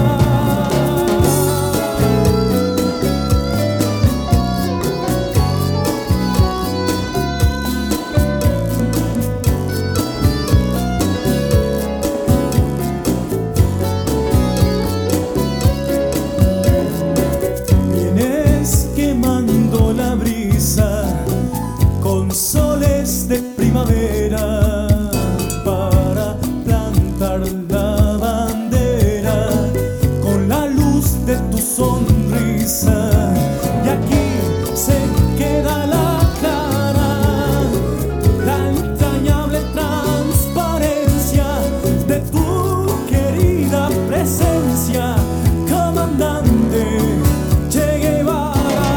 Vienes quemando la brisa con soles de primavera para plantar la bandera con la luz de tu sonrisa y aquí se queda la clara, la entrañable transparencia de tu querida presencia, comandante Che Guevara.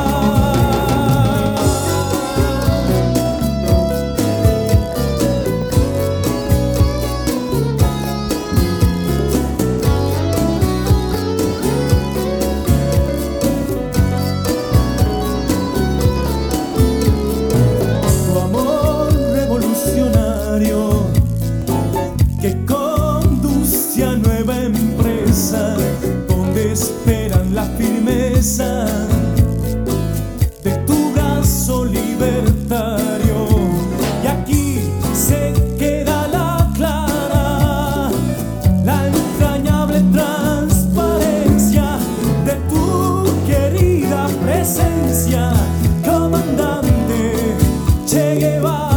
Tu amor revolucionario que conduce a nueva empresa donde esperan la firmeza de tu brazo libertario y aquí se queda la clara, la entrañable transparencia de tu querida presencia, comandante Che Guevara.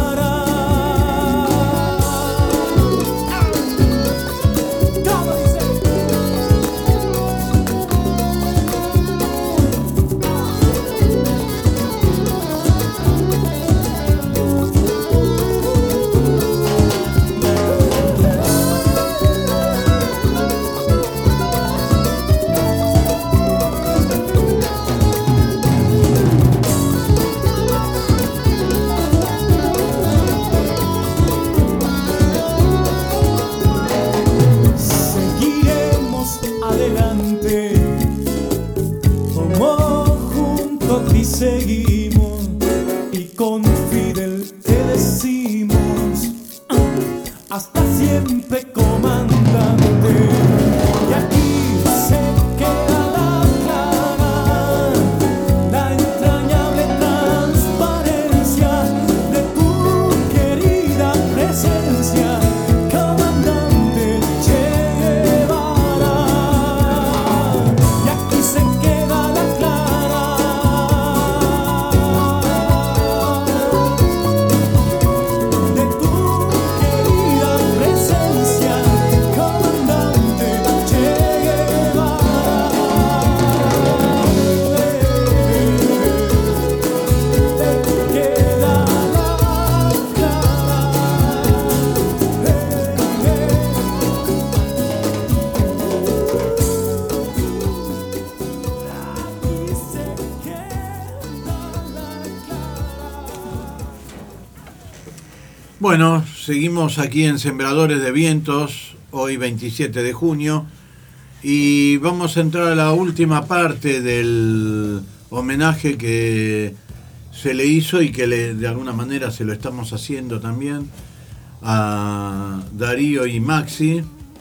¿Cómo dice? Seguiremos adelante como junto a ti seguimos y con Fidel te decimos hasta siempre, comandante. Y aquí se queda la clara, la entrañable transparencia de tu querida presencia, comandante Che Guevara. Y aquí se queda la clara, de tu querida presencia, comandante Che Guevara. Te queda la clara. Aquí se queda la clara. Bueno, seguimos aquí en Sembradores de Vientos, hoy 27 de junio, y vamos a entrar a la última parte del homenaje que se le hizo y que de alguna manera se lo estamos haciendo también a Darío y Maxi,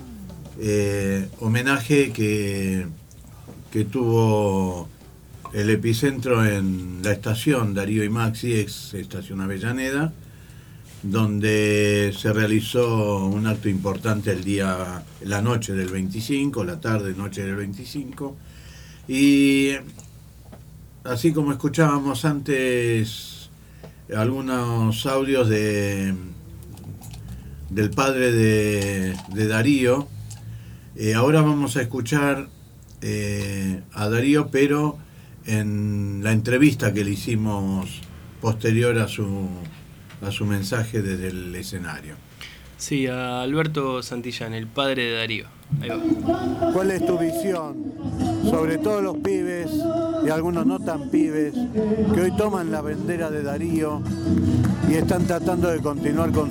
homenaje que tuvo el epicentro en la estación Darío y Maxi, ex estación Avellaneda, donde se realizó un acto importante la noche del 25, la tarde, noche del 25, y así como escuchábamos antes algunos audios del padre de Darío, ahora vamos a escuchar a Darío, pero en la entrevista que le hicimos posterior a su mensaje desde el escenario. Sí, a Alberto Santillán, el padre de Darío. Ahí va. ¿Cuál es tu visión sobre todos los pibes y algunos no tan pibes, que hoy toman la bandera de Darío y están tratando de continuar con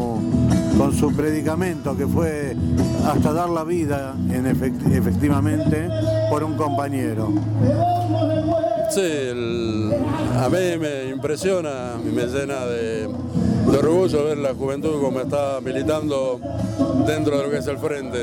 su predicamento, que fue hasta dar la vida efectivamente por un compañero. Sí, a mí me impresiona y me llena de orgullo ver la juventud como está militando dentro de lo que es el frente.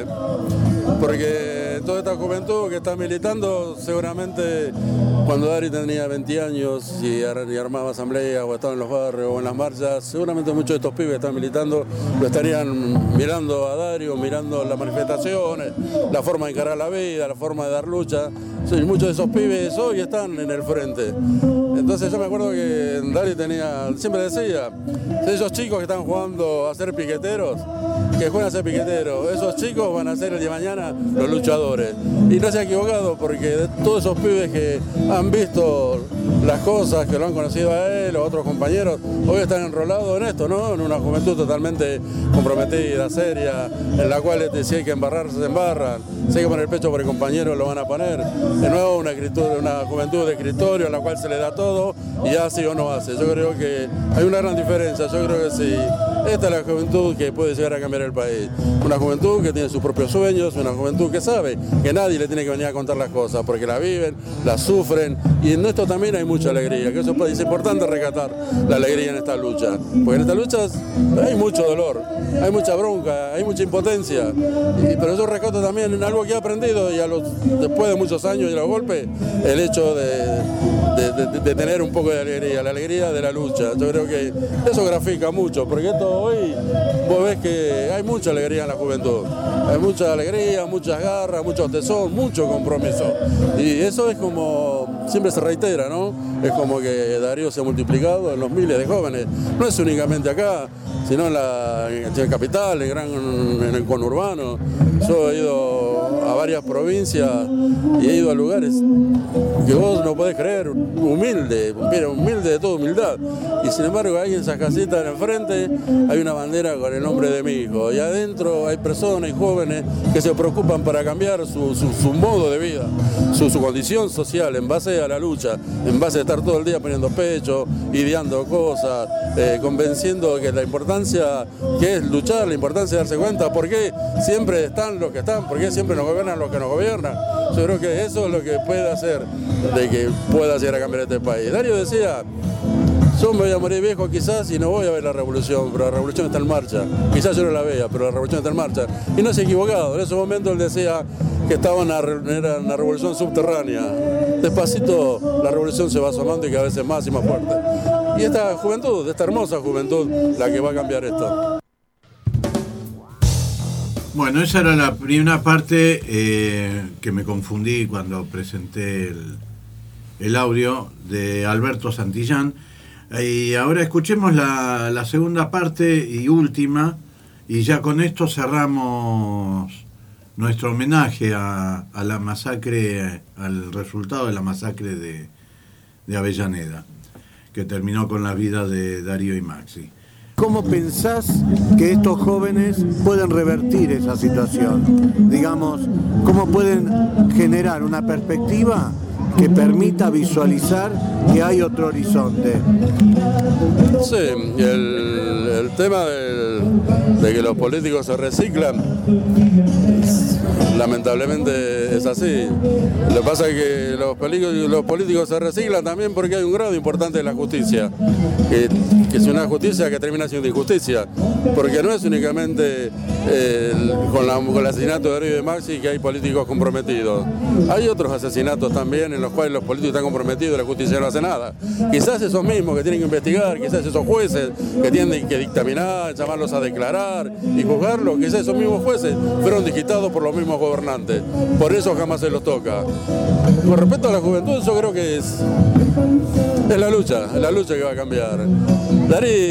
Porque toda esta juventud que está militando, seguramente cuando Dari tenía 20 años y armaba asambleas o estaba en los barrios o en las marchas, seguramente muchos de estos pibes que están militando lo estarían mirando a Darío, mirando las manifestaciones, la forma de encarar la vida, la forma de dar lucha. Sí, muchos de esos pibes hoy están en el frente. Entonces yo me acuerdo que Dari siempre decía, esos chicos que están jugando a ser piqueteros, que juegan a ser piqueteros, esos chicos van a ser el día de mañana los luchadores. Y no se ha equivocado, porque de todos esos pibes que han visto las cosas, que lo han conocido a él o a otros compañeros, hoy están enrolados en esto, ¿no? En una juventud totalmente comprometida, seria, en la cual si hay que embarrarse, se embarran, si hay que poner el pecho por el compañero, lo van a poner. De nuevo, una juventud de escritorio en la cual se le da todo y hace o no hace. Yo creo que hay una gran diferencia. Yo creo que sí, esta es la juventud que puede llegar a cambiar el país. Una juventud que tiene sus propios sueños, una juventud que sabe que nadie le tiene que venir a contar las cosas, porque las viven, las sufren, y en esto también hay mucha alegría, que eso es importante rescatar la alegría en esta lucha, porque en estas luchas hay mucho dolor, hay mucha bronca, hay mucha impotencia, pero yo rescato también en algo que he aprendido y después de muchos años y los golpes, el hecho de tener un poco de alegría, la alegría de la lucha. Yo creo que eso grafica mucho, porque esto hoy vos ves que hay mucha alegría en la juventud, hay mucha alegría, muchas garras, mucho tesón, mucho compromiso, y eso es como siempre se reitera, ¿no? Es como que Darío se ha multiplicado en los miles de jóvenes, no es únicamente acá, sino en la capital, en el conurbano. Yo he ido a varias provincias y he ido a lugares que vos no podés creer, humilde de toda humildad. Y sin embargo, ahí en esas casitas en el frente hay una bandera con el nombre de mi hijo. Y adentro hay personas y jóvenes que se preocupan para cambiar su modo de vida, su condición social en base a la lucha, en base a estar todo el día poniendo pecho, ideando cosas, convenciendo que la importancia que es luchar, la importancia de darse cuenta por qué siempre están los que están, por qué siempre nos gobiernan los que nos gobiernan. Yo creo que eso es lo que puede hacer de que pueda llegar a cambiar este país. Darío decía, yo me voy a morir viejo quizás y no voy a ver la revolución, pero la revolución está en marcha. Quizás yo no la vea, pero la revolución está en marcha. Y no se ha equivocado. En ese momento él decía que estaba era una revolución subterránea. Despacito la revolución se va asomando y cada vez es más y más fuerte. Y esta juventud, esta hermosa juventud, la que va a cambiar esto. Bueno, esa era la primera parte que me confundí cuando presenté el audio de Alberto Santillán. Y ahora escuchemos la segunda parte y última, y ya con esto cerramos nuestro homenaje a la masacre, al resultado de la masacre de Avellaneda, que terminó con la vida de Darío y Maxi. ¿Cómo pensás que estos jóvenes pueden revertir esa situación? Digamos, ¿cómo pueden generar una perspectiva que permita visualizar que hay otro horizonte? Sí, el tema de que los políticos se reciclan, lamentablemente es así. Lo que pasa es que los políticos se reciclan también porque hay un grado importante de la justicia, que es una justicia que termina siendo injusticia, porque no es únicamente con el asesinato de Darío y de Maxi que hay políticos comprometidos. Hay otros asesinatos también en los cuales los políticos están comprometidos y la justicia no hace nada. Quizás esos mismos que tienen que investigar, quizás esos jueces que tienen que dictaminar, llamarlos a declarar y juzgarlos, quizás esos mismos jueces fueron digitados por los mismos gobernantes. Por eso jamás se los toca. Con respecto a la juventud, yo creo que es la lucha que va a cambiar.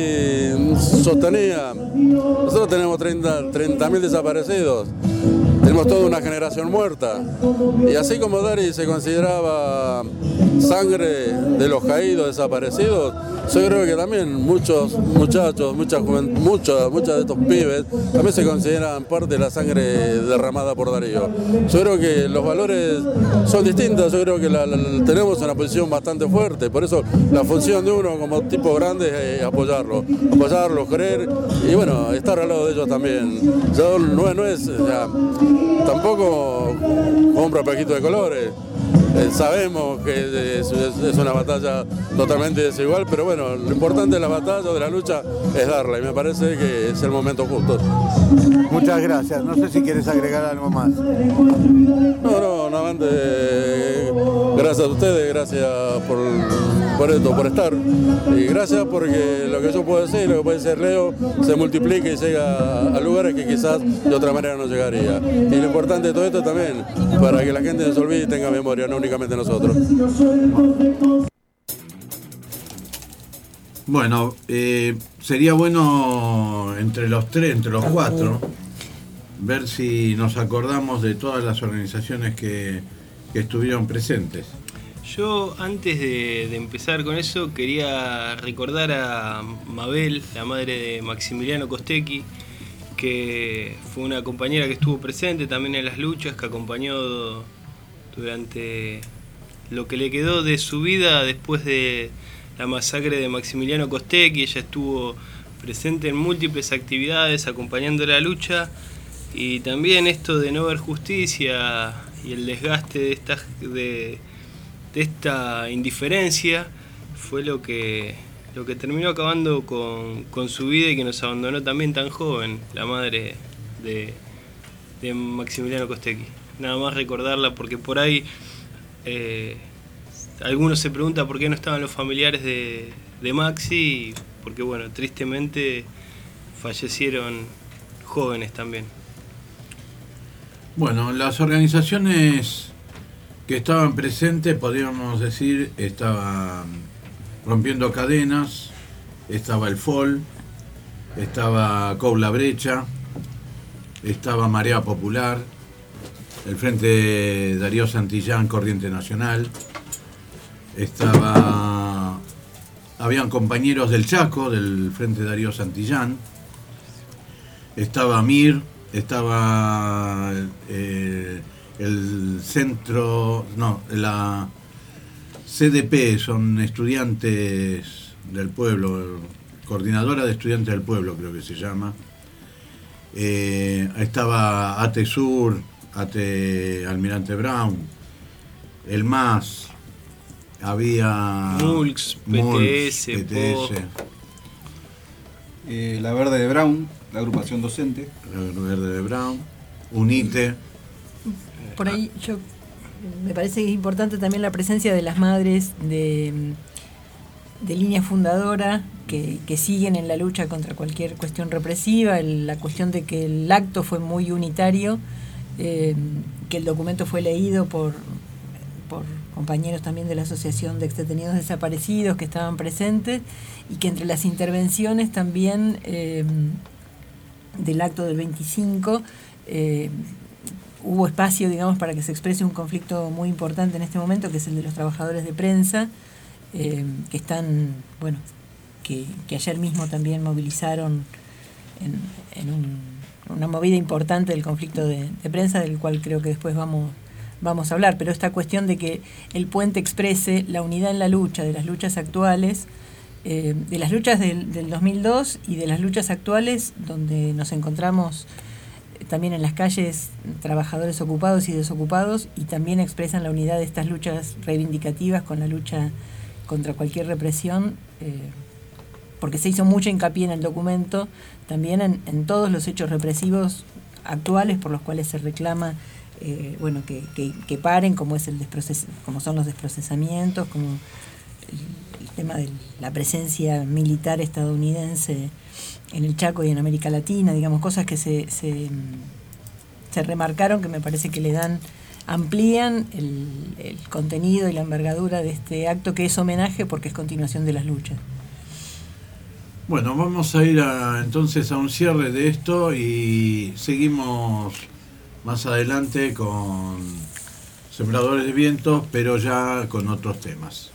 Darí sostenía, nosotros tenemos 30.000 desaparecidos, tenemos fuimos toda una generación muerta. Y así como Dari se consideraba sangre de los caídos, desaparecidos, yo creo que también muchos muchachos, muchos de estos pibes también se consideran parte de la sangre derramada por Darío. Yo creo que los valores son distintos, yo creo que tenemos una posición bastante fuerte, por eso la función de uno como tipo grande es apoyarlos, creer y bueno, estar al lado de ellos también. Yo no es, o sea, tampoco compro espejitos de colores. Sabemos que es una batalla totalmente desigual, pero bueno, lo importante de la batalla, de la lucha, es darla y me parece que es el momento justo. Muchas gracias. No sé si quieres agregar algo más. No, antes, gracias a ustedes, gracias por estar. Y gracias porque lo que yo puedo decir, lo que puede ser Leo, se multiplica y llega a lugares que quizás de otra manera no llegaría. Y lo importante de todo esto también, para que la gente no se olvide y tenga memoria, no únicamente nosotros. Bueno, sería bueno entre los cuatro, ver si nos acordamos de todas las organizaciones que estuvieron presentes. Yo, antes de empezar con eso, quería recordar a Mabel, la madre de Maximiliano Costecchi, que fue una compañera que estuvo presente también en las luchas, que acompañó durante lo que le quedó de su vida después de la masacre de Maximiliano Costecchi. Ella estuvo presente en múltiples actividades acompañando la lucha, y también esto de no ver justicia y el desgaste de esta indiferencia fue lo que terminó acabando con su vida y que nos abandonó también tan joven, la madre de Maximiliano Costecchi. Nada más recordarla porque por ahí algunos se preguntan por qué no estaban los familiares de Maxi, porque bueno, tristemente fallecieron jóvenes también. Bueno, las organizaciones que estaban presentes, podríamos decir, estaban Rompiendo Cadenas, estaba el FOL, estaba Coula Brecha, estaba Marea Popular, el Frente Darío Santillán, Corriente Nacional, habían compañeros del Chaco, del Frente Darío Santillán, estaba MIR, estaba el centro, no, la CDP, son estudiantes del pueblo, coordinadora de estudiantes del pueblo creo que se llama. Estaba ATE Sur, ATE Almirante Brown, el MAS, había MULX, PTS, la Verde de Brown, la agrupación docente. La Verde de Brown, UNITE. Por ahí me parece que es importante también la presencia de las madres de línea fundadora que siguen en la lucha contra cualquier cuestión represiva, la cuestión de que el acto fue muy unitario, que el documento fue leído por compañeros también de la Asociación de Exdetenidos Desaparecidos que estaban presentes, y que entre las intervenciones también del acto del 25 hubo espacio, digamos, para que se exprese un conflicto muy importante en este momento, que es el de los trabajadores de prensa, que están, bueno, que ayer mismo también movilizaron en una movida importante del conflicto de prensa, del cual creo que después vamos a hablar, pero esta cuestión de que el puente exprese la unidad en la lucha, de las luchas actuales, de las luchas del 2002 y de las luchas actuales, donde nos encontramos también en las calles trabajadores ocupados y desocupados, y también expresan la unidad de estas luchas reivindicativas con la lucha contra cualquier represión, porque se hizo mucho hincapié en el documento también en todos los hechos represivos actuales por los cuales se reclama que paren, como son los desprocesamientos, como el tema de la presencia militar estadounidense en el Chaco y en América Latina, digamos, cosas que se remarcaron, que me parece que amplían el contenido y la envergadura de este acto, que es homenaje porque es continuación de las luchas. Bueno, vamos a ir entonces a un cierre de esto y seguimos más adelante con Sembradores de Vientos, pero ya con otros temas.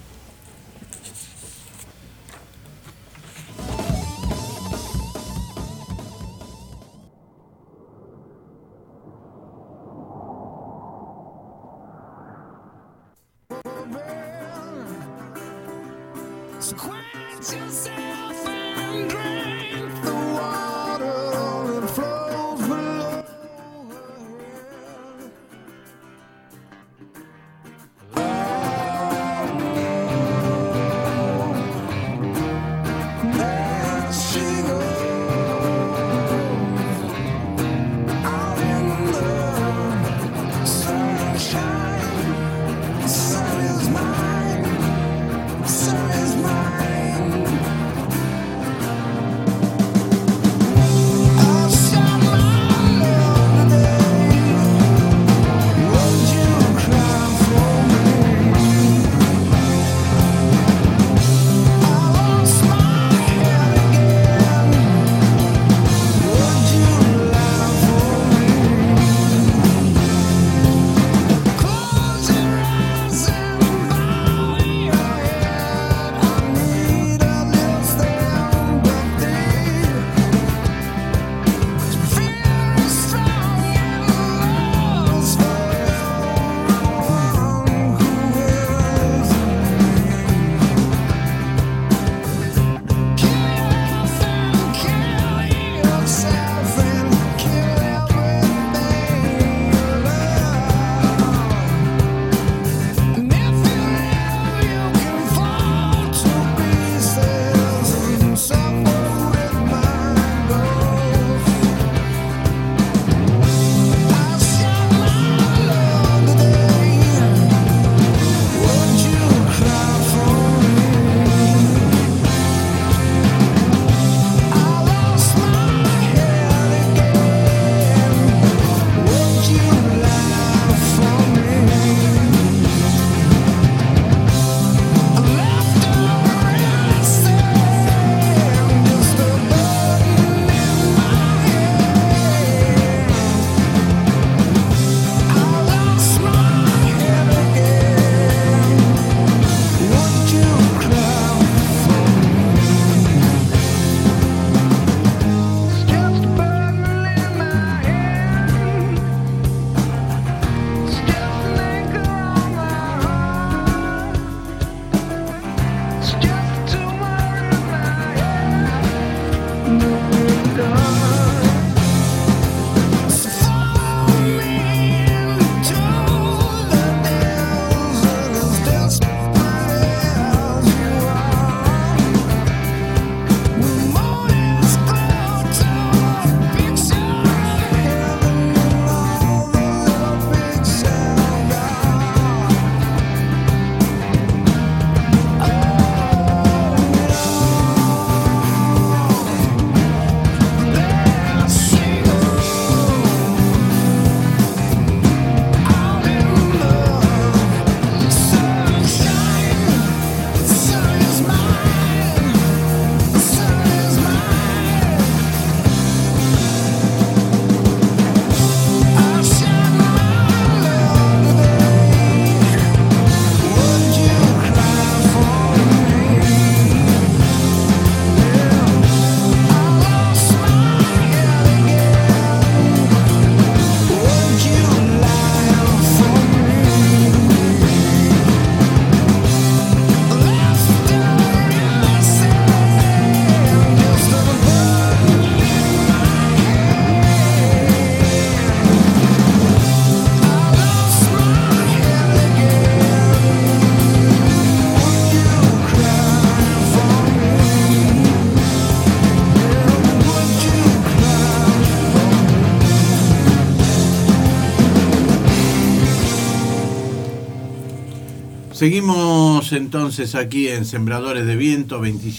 Seguimos entonces aquí en Sembradores de Viento,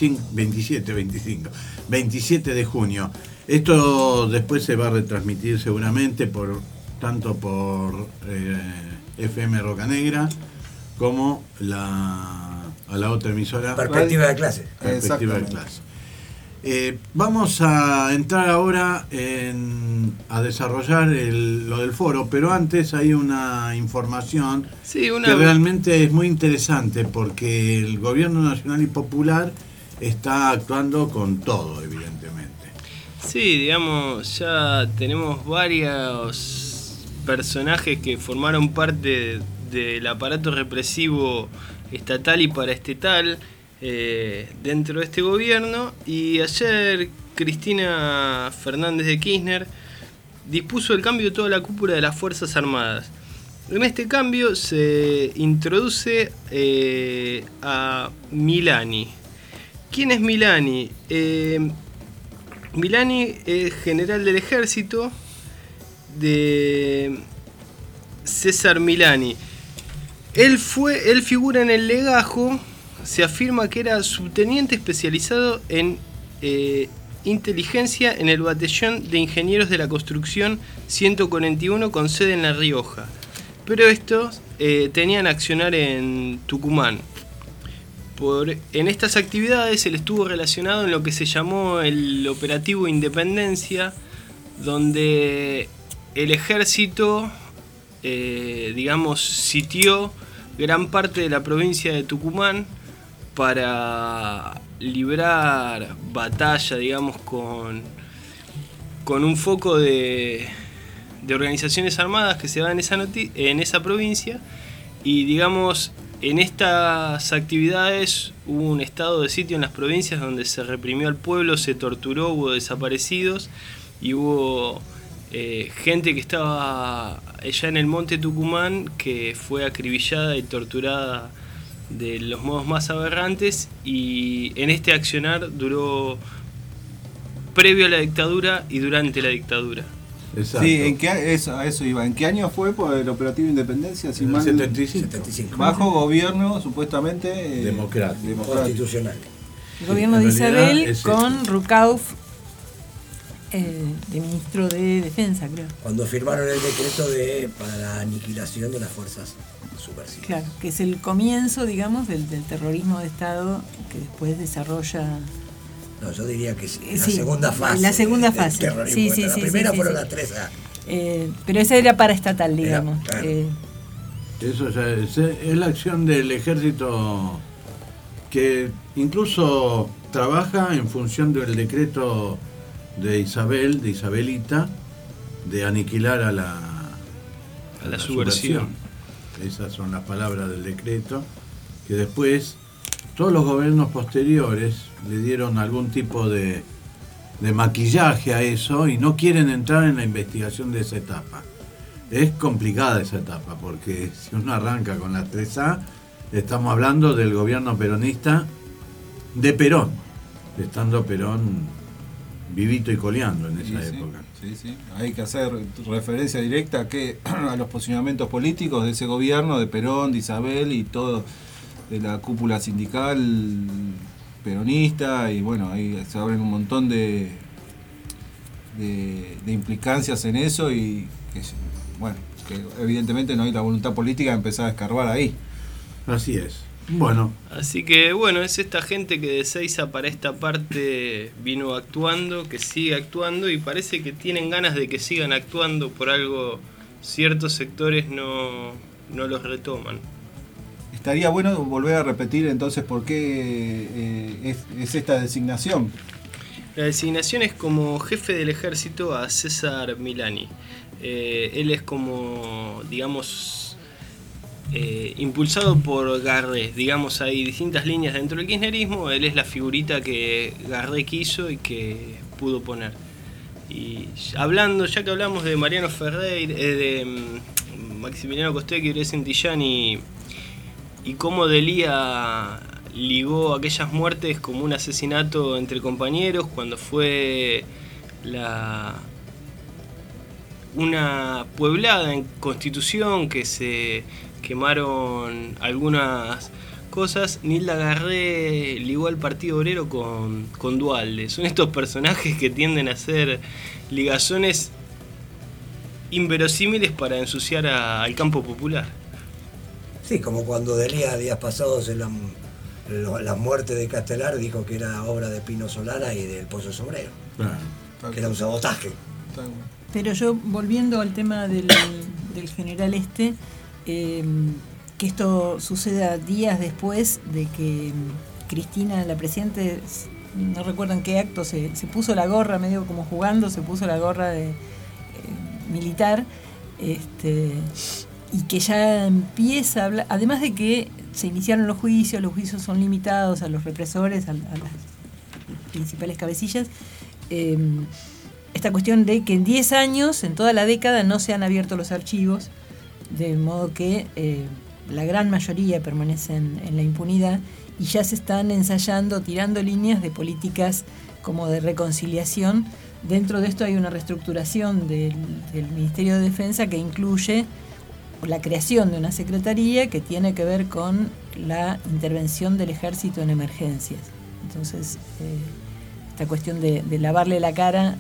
27 de junio. Esto después se va a retransmitir seguramente tanto por FM Roca Negra como a la otra emisora. Perspectiva de Clase. Perspectiva de Clase. Vamos a entrar ahora a desarrollar lo del foro, pero antes hay una información que realmente es muy interesante, porque el Gobierno Nacional y Popular está actuando con todo, evidentemente. Sí, digamos, ya tenemos varios personajes que formaron parte del aparato represivo estatal y paraestatal dentro de este gobierno, y ayer Cristina Fernández de Kirchner dispuso el cambio de toda la cúpula de las Fuerzas Armadas. En este cambio se introduce a Milani. ¿Quién es Milani? Milani es general del ejército de César Milani. Él figura en el legajo. Se afirma que era subteniente especializado en inteligencia en el Batallón de Ingenieros de la Construcción 141 con sede en La Rioja. Pero estos tenían accionar en Tucumán. En estas actividades él estuvo relacionado en lo que se llamó el Operativo Independencia, donde el ejército, sitió gran parte de la provincia de Tucumán para librar batalla, digamos, con un foco de organizaciones armadas que se da en esa provincia. Y, digamos, en estas actividades hubo un estado de sitio en las provincias donde se reprimió al pueblo, se torturó, hubo desaparecidos y hubo gente que estaba allá en el monte Tucumán que fue acribillada y torturada de los modos más aberrantes, y en este accionar duró previo a la dictadura y durante la dictadura. Exacto. Sí, a eso iba. ¿En qué año fue por el Operativo Independencia? Si en el 75. Bajo gobierno supuestamente democrático, constitucional. El gobierno de Isabel con Rucauf de ministro de Defensa, creo. Cuando firmaron el decreto para la aniquilación de las fuerzas subversivas. Claro, que es el comienzo, digamos, del terrorismo de Estado que después desarrolla. No, yo diría que es la segunda fase. La segunda fase. Sí, la primera fueron las 3A. Pero esa era paraestatal, digamos. Claro. Eso ya es la acción del ejército, que incluso trabaja en función del decreto de Isabelita, de aniquilar a la subversión. Esas son las palabras del decreto, que después todos los gobiernos posteriores le dieron algún tipo de maquillaje a eso y no quieren entrar en la investigación de esa etapa. Es complicada esa etapa, porque si uno arranca con las 3A, estamos hablando del gobierno peronista de Perón, estando Perón vivito y coleando en esa época. Sí. Hay que hacer referencia directa a los posicionamientos políticos de ese gobierno, de Perón, de Isabel y todo, de la cúpula sindical peronista, y bueno, ahí se abren un montón de implicancias en eso, y que evidentemente no hay la voluntad política de empezar a escarbar ahí. Así es. Bueno. Así que es esta gente que de Seiza para esta parte vino actuando, que sigue actuando, y parece que tienen ganas de que sigan actuando, por algo ciertos sectores no los retoman. Estaría bueno volver a repetir entonces por qué es esta designación. La designación es como jefe del ejército a César Milani. Él es como, digamos, impulsado por Garré. Digamos, hay distintas líneas dentro del kirchnerismo. Él es la figurita que Garré quiso y que pudo poner. Y ya que hablamos de Mariano Ferreira, de Maximiliano Costecchi y Ure Santillán, y cómo Delía ligó aquellas muertes como un asesinato entre compañeros, cuando fue una pueblada en Constitución que se quemaron algunas cosas. Nilda Garré ligó al Partido Obrero con Duhalde. Son estos personajes que tienden a hacer ligazones inverosímiles para ensuciar al campo popular. Sí, como cuando Delía días pasados la muerte de Castelar dijo que era obra de Pino Solana y del Pollo Sombrero, que era un sabotaje. Pero yo, volviendo al tema del general que esto suceda días después de que Cristina, la presidente, no recuerdo en qué acto, se puso la gorra, medio como jugando, se puso la gorra de militar, y que ya empieza a hablar, además de que se iniciaron los juicios son limitados a los represores, a las principales cabecillas, esta cuestión de que en 10 años, en toda la década, no se han abierto los archivos, de modo que la gran mayoría permanecen en la impunidad y ya se están ensayando, tirando líneas de políticas como de reconciliación. Dentro de esto hay una reestructuración del Ministerio de Defensa que incluye la creación de una secretaría que tiene que ver con la intervención del ejército en emergencias. Entonces, esta cuestión de lavarle la cara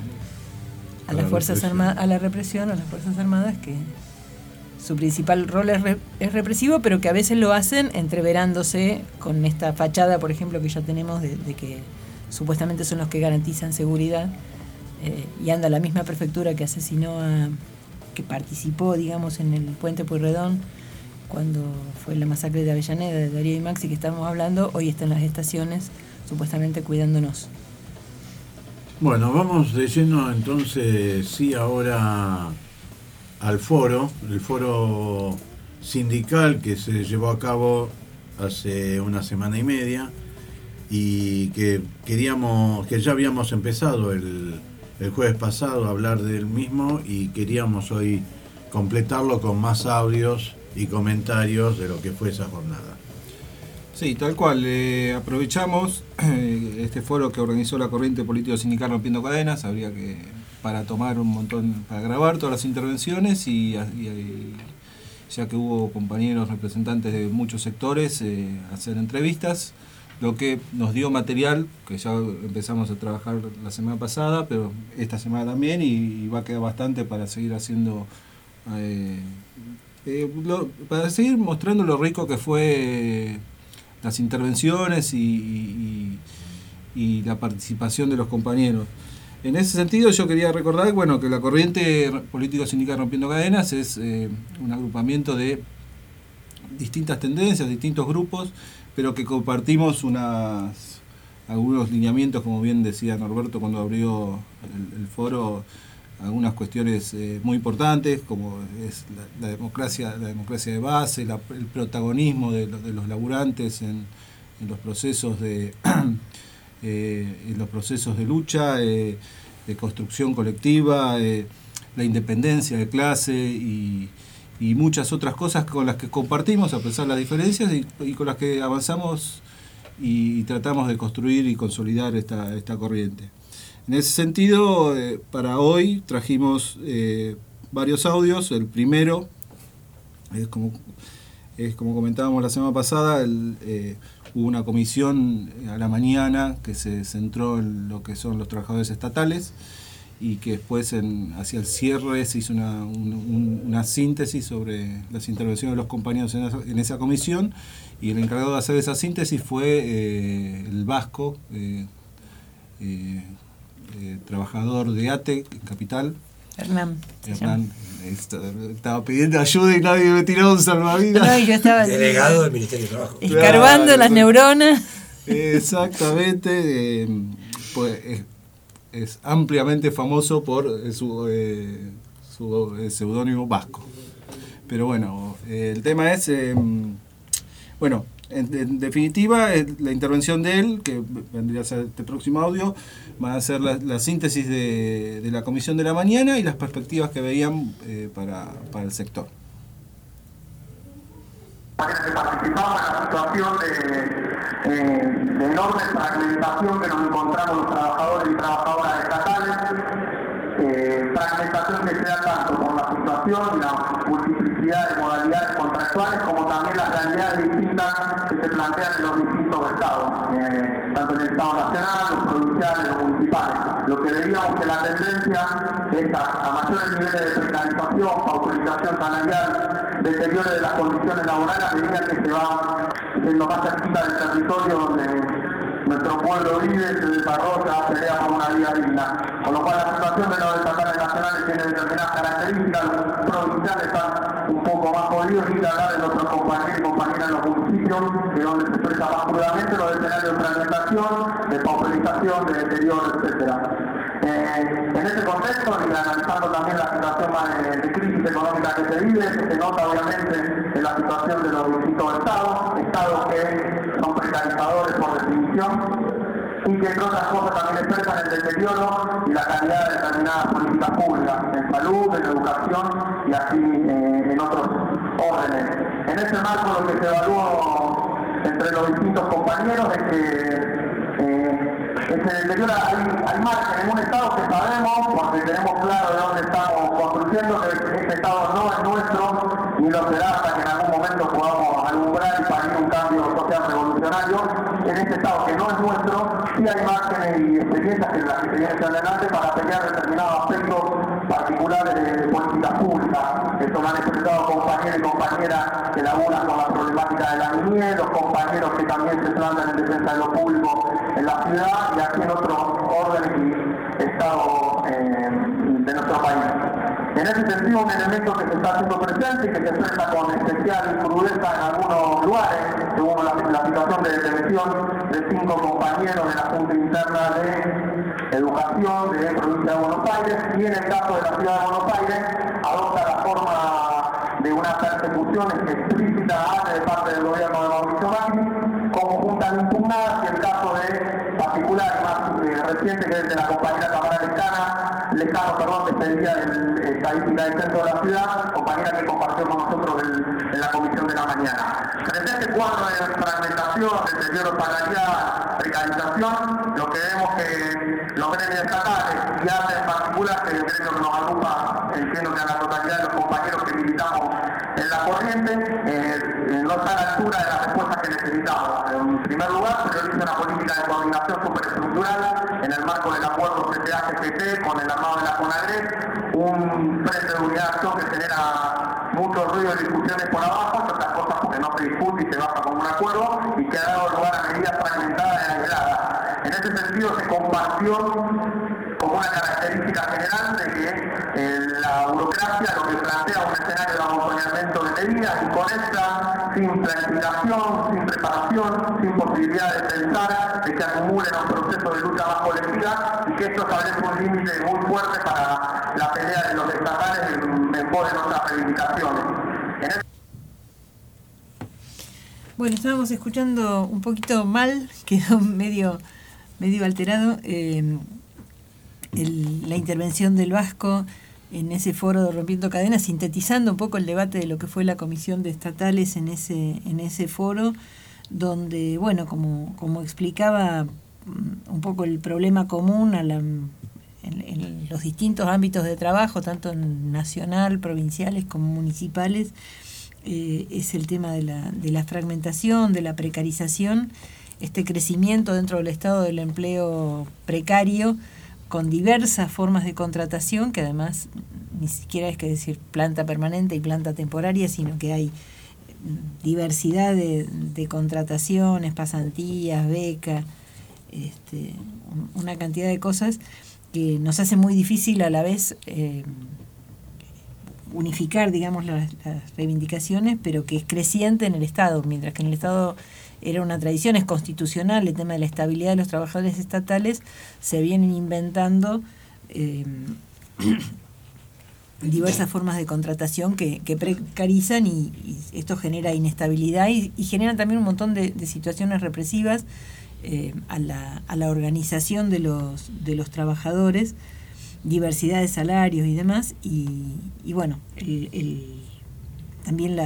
a las Fuerzas Armadas, a la represión, a las Fuerzas Armadas, que su principal rol es represivo, pero que a veces lo hacen entreverándose con esta fachada, por ejemplo, que ya tenemos de que supuestamente son los que garantizan seguridad, y anda la misma prefectura que asesinó que participó, digamos, en el puente Pueyrredón cuando fue la masacre de Avellaneda, de Darío y Maxi, que estamos hablando, hoy está en las estaciones supuestamente cuidándonos. Bueno, vamos de lleno entonces, sí, ahora al foro, el foro sindical que se llevó a cabo hace una semana y media y que ya habíamos empezado el jueves pasado a hablar del mismo y queríamos hoy completarlo con más audios y comentarios de lo que fue esa jornada. Sí, tal cual. Aprovechamos este foro que organizó la Corriente Político Sindical Rompiendo Cadenas, habría que para tomar un montón, para grabar todas las intervenciones y ya que hubo compañeros representantes de muchos sectores, hacer entrevistas, lo que nos dio material, que ya empezamos a trabajar la semana pasada, pero esta semana también, y va a quedar bastante para seguir haciendo, para seguir mostrando lo rico que fue las intervenciones y la participación de los compañeros. En ese sentido yo quería recordar que la Corriente Político Sindical Rompiendo Cadenas es un agrupamiento de distintas tendencias, distintos grupos, pero que compartimos algunos lineamientos, como bien decía Norberto cuando abrió el foro, algunas cuestiones muy importantes, como es la democracia de base, el protagonismo de los laburantes en los procesos de lucha, de construcción colectiva, la independencia de clase y muchas otras cosas con las que compartimos a pesar de las diferencias y con las que avanzamos y tratamos de construir y consolidar esta corriente. En ese sentido, para hoy trajimos varios audios. El primero es como comentábamos la semana pasada, hubo una comisión a la mañana que se centró en lo que son los trabajadores estatales y que después hacia el cierre se hizo una síntesis sobre las intervenciones de los compañeros en esa comisión, y el encargado de hacer esa síntesis fue el vasco, trabajador de ATE, Capital. Hernán. Estaba pidiendo ayuda y nadie me tiró un salvavidas. No, yo estaba delegado del Ministerio de Trabajo. Escarbando las neuronas. Exactamente. Pues es ampliamente famoso por su seudónimo vasco. Pero bueno, el tema es, en definitiva, la intervención de él, que vendría a ser este próximo audio, va a ser la síntesis de la comisión de la mañana y las perspectivas que veían para el sector. Participamos en la situación de enorme fragmentación que nos encontramos los trabajadores y trabajadoras estatales, fragmentación que se da tanto por la situación y la multiplicidad de modalidades contractuales como también las realidades distintas que se plantean en los distintos estados, tanto en el Estado Nacional, los provinciales, los municipales. Lo que veíamos que la tendencia es a mayores niveles de precarización, pauperización salarial, deterioro de las condiciones laborales a medida que se que es lo más cerquita del territorio donde nuestro pueblo vive, se desarrolla, pelea por una vida digna. Con lo cual la situación de los estatales nacionales tiene determinadas características, los provinciales están un poco más jodidos, y hablar de nuestros compañeros y compañeras en los municipios, que donde se expresa más crudamente los escenarios de fragmentación, de pauperización, de deterioro, etc. En ese contexto, y analizando también la situación más de crisis económica que se vive, se nota obviamente en la situación de los distintos estados que son precarizadores por definición, y que entre otras cosas también expresan el deterioro y la calidad de determinadas políticas públicas, en salud, en educación y así en otros órdenes. En ese marco lo que se evaluó entre los distintos compañeros es que se deteriora, hay margen en un estado que sabemos, porque tenemos claro de dónde estamos construyendo, que este estado no es nuestro, ni lo será hasta que en algún momento podamos alumbrar y parir un cambio social revolucionario. En este estado que no es nuestro, sí hay márgenes y experiencias que las que se vienen adelante para pelear determinados aspectos particulares de políticas públicas. Esto lo han expresado compañeros y compañeras que laburan con la problemática de la niñez, los compañeros que también se plantan en defensa de lo público en la ciudad y aquí en otros órdenes y estados de nuestro país. En ese sentido, un elemento que se está haciendo presente y que se expresa con especial crudeza en algunos lugares, según la situación de detención de 5 compañeros de la Junta Interna de Educación de Provincia de Buenos Aires, y en el caso de la Ciudad de Buenos Aires, adopta la forma de una persecución explícita de parte del gobierno de Mauricio Macri, como juntas impugnadas, y el caso de particular y más reciente, que es de la compañera Tamara Lejano, despedida de Estadística del Centro de la Ciudad, compañera que compartió con nosotros en la comisión de la mañana. Frente a este cuadro de fragmentación, deterioro salarial, precarización, lo que vemos que los gremios estatales y ATE en particular, que es el gremio que nos agrupa, entiendo que a la totalidad de los compañeros que militamos en la corriente, no está a la altura de las respuestas que necesitamos. En primer lugar, se realiza una política de coordinación superestructural en el marco del acuerdo CTA-CGT con el armado de la CONAGRES, un frente de unidad de acción que genera mucho ruido y discusiones por abajo, y otras cosas porque no se discute y se baja con un acuerdo, y que ha dado lugar a medidas fragmentadas y aisladas. En ese sentido se compartió como una característica general de que la burocracia lo que plantea un escenario de amontonamiento de medidas inconexas, sin planificación, sin preparación, sin posibilidad de pensar, de que acumulen un proceso de lucha más colectiva, y que esto establece un límite muy fuerte para la pelea de los estatales en pos de nuestras reivindicaciones. Bueno, estábamos escuchando un poquito mal, quedó medio alterado la intervención del Vasco en ese foro de Rompiendo Cadenas, sintetizando un poco el debate de lo que fue la comisión de estatales en ese foro, donde, bueno, como explicaba un poco el problema común en los distintos ámbitos de trabajo, tanto nacional, provinciales como municipales, es el tema de la fragmentación, de la precarización, este crecimiento dentro del estado del empleo precario, con diversas formas de contratación, que además ni siquiera es que decir planta permanente y planta temporaria, sino que hay diversidad de contrataciones, pasantías, becas, una cantidad de cosas que nos hace muy difícil a la vez unificar, digamos, las reivindicaciones, pero que es creciente en el Estado, mientras que en el Estado era una tradición, es constitucional el tema de la estabilidad de los trabajadores estatales, se vienen inventando diversas formas de contratación que precarizan y esto genera inestabilidad y generan también un montón de situaciones represivas a la organización de los trabajadores, diversidad de salarios y demás, y bueno, también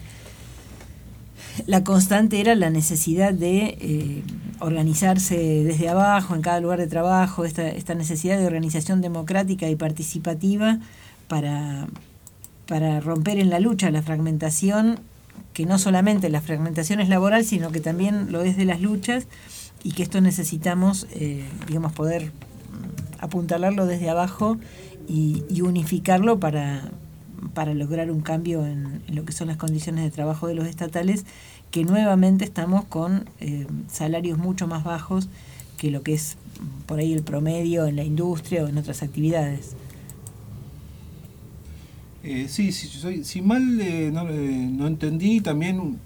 la constante era la necesidad de organizarse desde abajo en cada lugar de trabajo, esta necesidad de organización democrática y participativa para romper en la lucha la fragmentación, que no solamente la fragmentación es laboral, sino que también lo es de las luchas, y que esto necesitamos, poder apuntalarlo desde abajo y unificarlo para para lograr un cambio en lo que son las condiciones de trabajo de los estatales, que nuevamente estamos con salarios mucho más bajos que lo que es por ahí el promedio en la industria o en otras actividades. Sí, si mal no entendí, capaz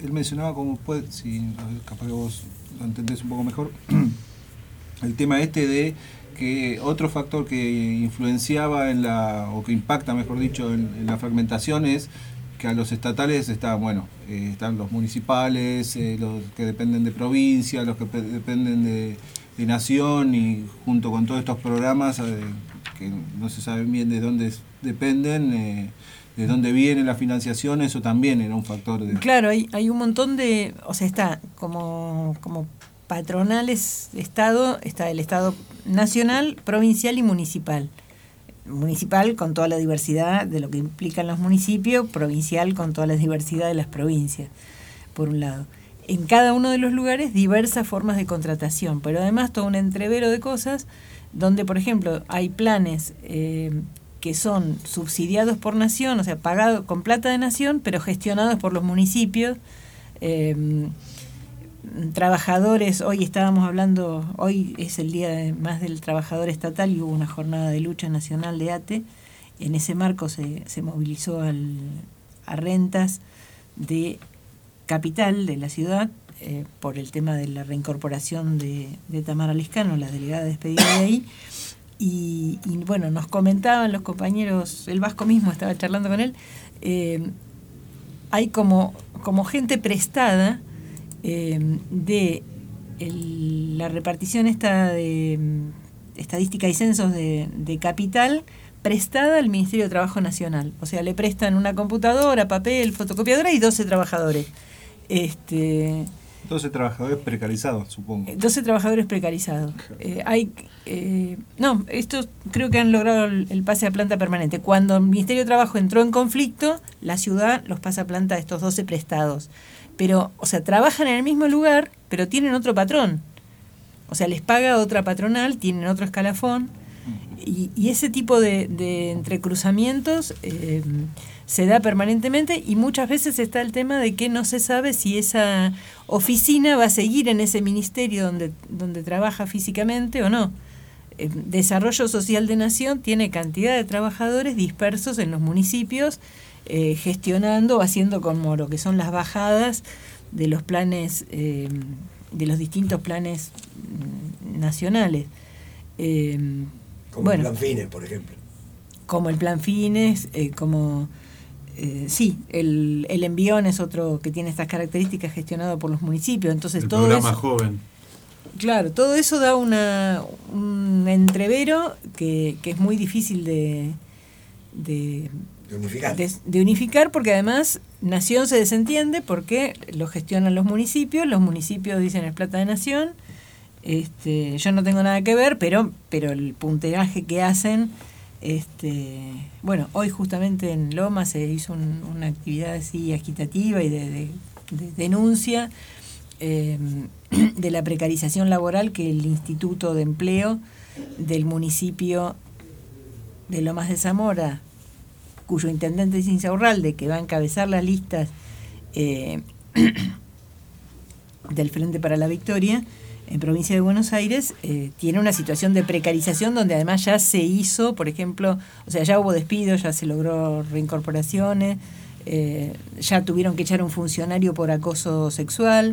que vos lo entendés un poco mejor, el tema de que otro factor que influenciaba o que impacta, mejor dicho, en la fragmentación es que a los estatales están los municipales, los que dependen de provincia, los que dependen de nación, y junto con todos estos programas que no se sabe bien de dónde dependen, de dónde viene la financiación, eso también era un factor de... Claro, hay un montón de... O sea, está como patronales de Estado, está el Estado nacional, provincial y municipal. Municipal con toda la diversidad de lo que implican los municipios, provincial con toda la diversidad de las provincias, por un lado. En cada uno de los lugares diversas formas de contratación, pero además todo un entrevero de cosas donde, por ejemplo, hay planes que son subsidiados por nación, o sea, pagados con plata de nación, pero gestionados por los municipios. Trabajadores, hoy es el día más del trabajador estatal y hubo una jornada de lucha nacional de ATE. En ese marco se movilizó a rentas de capital de la ciudad por el tema de la reincorporación de Tamara Liscano, la delegada despedida de ahí. Y bueno, nos comentaban los compañeros, el Vasco mismo estaba charlando con él, hay como gente prestada de la repartición esta de estadística y censos de capital, prestada al Ministerio de Trabajo Nacional. O sea, le prestan una computadora, papel, fotocopiadora y 12 trabajadores. 12 trabajadores precarizados, supongo. 12 trabajadores precarizados. Esto creo que han logrado el pase a planta permanente. Cuando el Ministerio de Trabajo entró en conflicto, la ciudad los pasa a planta a estos 12 prestados. Pero, o sea, trabajan en el mismo lugar, pero tienen otro patrón. O sea, les paga otra patronal, tienen otro escalafón. Y ese tipo de entrecruzamientos se da permanentemente, y muchas veces está el tema de que no se sabe si esa oficina va a seguir en ese ministerio donde trabaja físicamente o no. Desarrollo Social de Nación tiene cantidad de trabajadores dispersos en los municipios, gestionando, haciendo como lo que son las bajadas de los planes, de los distintos planes nacionales. Como el Plan Fines, por ejemplo. Como el Plan Fines, el Envión es otro que tiene estas características, gestionado por los municipios. Entonces, el todo programa eso, joven. Claro, todo eso da un entrevero que es muy difícil de unificar, porque además Nación se desentiende porque lo gestionan los municipios dicen es plata de Nación, yo no tengo nada que ver, pero el punteraje que hacen, hoy justamente en Loma se hizo una actividad así agitativa y de denuncia de la precarización laboral que el Instituto de Empleo del municipio de Lomas de Zamora, cuyo intendente es Insaurralde, que va a encabezar las listas del Frente para la Victoria en provincia de Buenos Aires, tiene una situación de precarización donde además ya se hizo, por ejemplo, o sea, ya hubo despidos, ya se logró reincorporaciones, ya tuvieron que echar un funcionario por acoso sexual,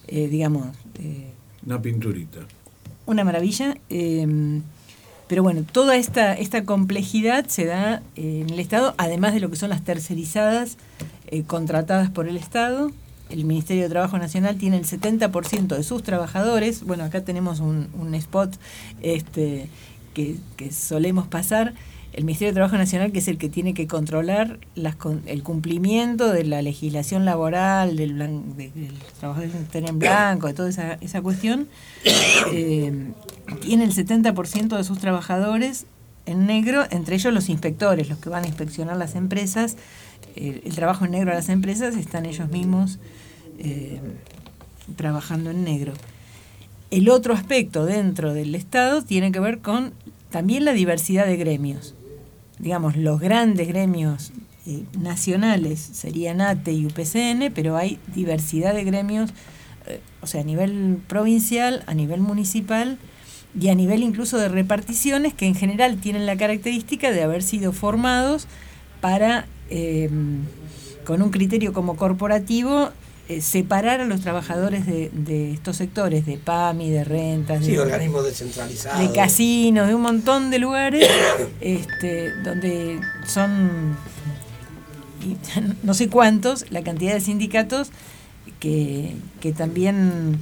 una pinturita. Una maravilla. Pero bueno, toda esta complejidad se da en el Estado, además de lo que son las tercerizadas contratadas por el Estado. El Ministerio de Trabajo Nacional tiene el 70% de sus trabajadores. Bueno, acá tenemos un spot que solemos pasar. El Ministerio de Trabajo Nacional, que es el que tiene que controlar el cumplimiento de la legislación laboral, del trabajo en blanco, de toda esa cuestión, tiene el 70% de sus trabajadores en negro, entre ellos los inspectores, los que van a inspeccionar las empresas. El trabajo en negro a las empresas están ellos mismos trabajando en negro. El otro aspecto dentro del Estado tiene que ver con también la diversidad de gremios. Digamos, los grandes gremios nacionales serían ATE y UPCN, pero hay diversidad de gremios, o sea, a nivel provincial, a nivel municipal y a nivel incluso de reparticiones, que en general tienen la característica de haber sido formados para, con un criterio como corporativo, separar a los trabajadores de estos sectores, de PAMI, de rentas, sí, organismos descentralizados, de casinos, de un montón de lugares donde son no sé cuántos, la cantidad de sindicatos que también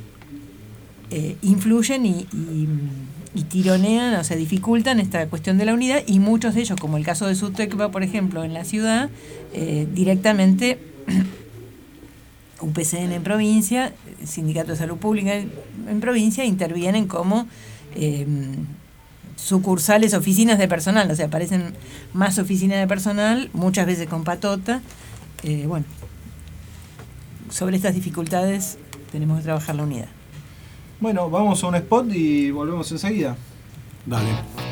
influyen y tironean, o sea, dificultan esta cuestión de la unidad, y muchos de ellos, como el caso de Sutecva, por ejemplo, en la ciudad, directamente UPCN en provincia, Sindicato de Salud Pública en provincia, intervienen como sucursales, oficinas de personal, o sea, aparecen más oficinas de personal, muchas veces con patota. Bueno, sobre estas dificultades tenemos que trabajar la unidad. Bueno, vamos a un spot y volvemos enseguida. Dale.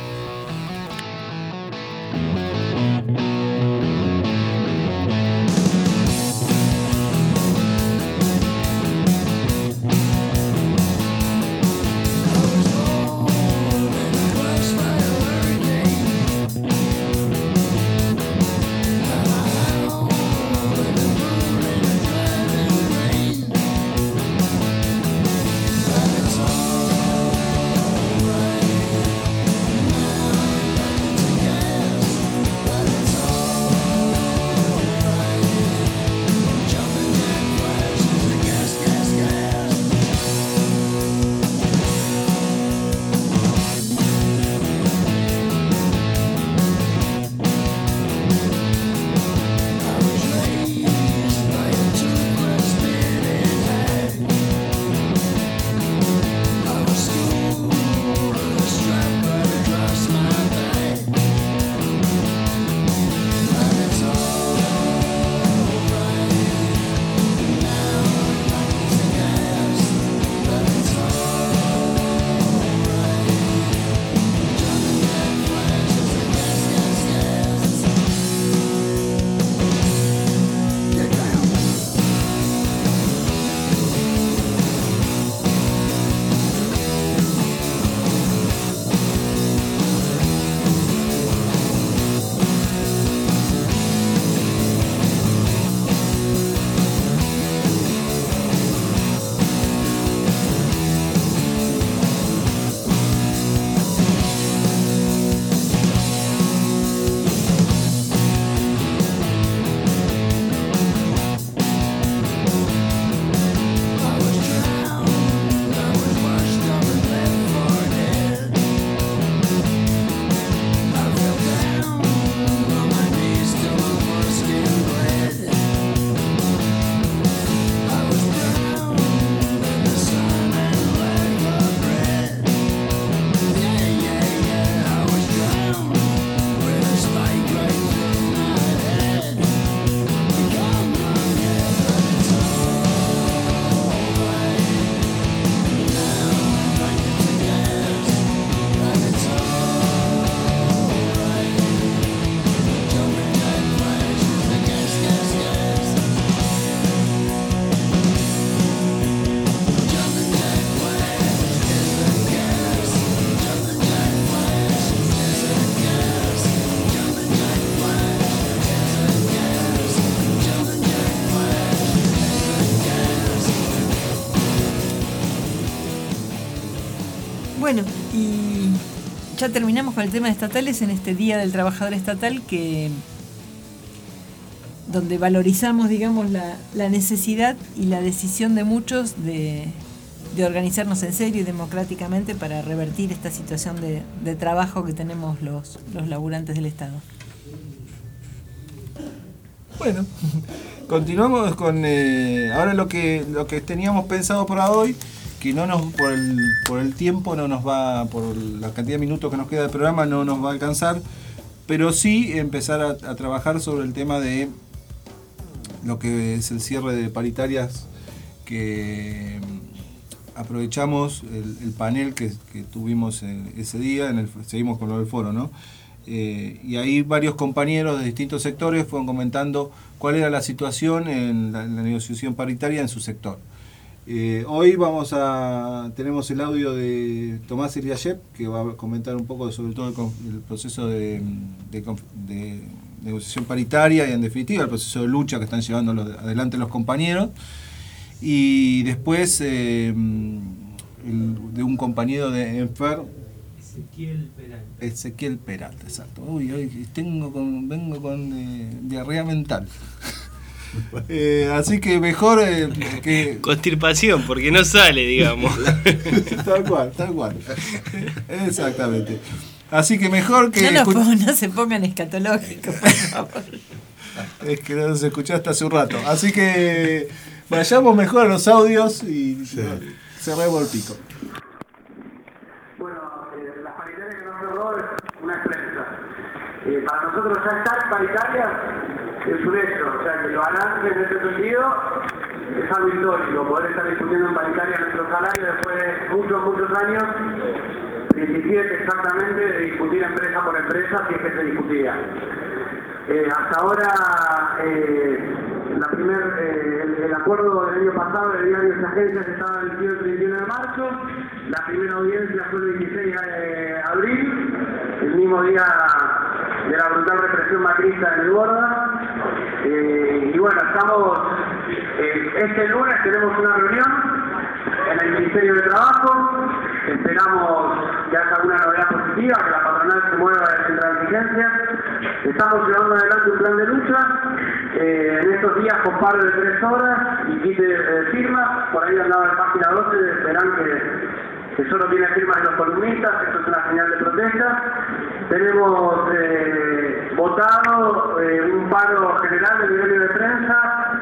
Bueno, y ya terminamos con el tema de estatales en este Día del Trabajador Estatal, donde valorizamos, digamos, la necesidad y la decisión de muchos de organizarnos en serio y democráticamente para revertir esta situación de trabajo que tenemos los laburantes del Estado. Bueno, continuamos con ahora lo que teníamos pensado para hoy, que no nos por el tiempo no nos va, por la cantidad de minutos que nos queda del programa no nos va a alcanzar, pero sí empezar a trabajar sobre el tema de lo que es el cierre de paritarias, que aprovechamos el panel que tuvimos ese día, seguimos con lo del foro, ¿no? y ahí varios compañeros de distintos sectores fueron comentando cuál era la situación en la negociación paritaria en su sector. Hoy tenemos el audio de Tomás Eliashev, que va a comentar un poco sobre todo el proceso de negociación paritaria y en definitiva el proceso de lucha que están llevando adelante los compañeros. Y después de un compañero de Enfer, Ezequiel Peralta, exacto. Uy, hoy vengo con diarrea mental. Así que mejor que... Constipación, porque no sale, digamos. Tal cual. Exactamente. Así que mejor que... No se pongan escatológicos, por favor. Es que no se escuchó hasta hace un rato. Así que vayamos mejor a los audios y cerremos el pico. Bueno, las paritarias que nos cerró es una experiencia. Para nosotros ya estar paritarias es un hecho, o sea que lo avance en ese sentido es algo histórico, poder estar discutiendo en paritaria nuestro salario después de muchos años, 17 exactamente, de discutir empresa por empresa, si es que se discutía. Hasta ahora, el acuerdo del año pasado de diarios y agencias estaba el 21 de marzo, la primera audiencia fue el 16 de abril, el mismo día de la brutal represión macrista en el Borda. Y bueno, este lunes tenemos una reunión en el Ministerio de Trabajo, esperamos que haya alguna novedad positiva, que la patronal se mueva de intransigencia. Estamos llevando adelante un plan de lucha, en estos días con paro de 3 horas y quite firmas, por ahí andaba en página 12, verán que solo tiene firmas de los columnistas, esto es una señal de protesta. Tenemos votado un paro general del diario de prensa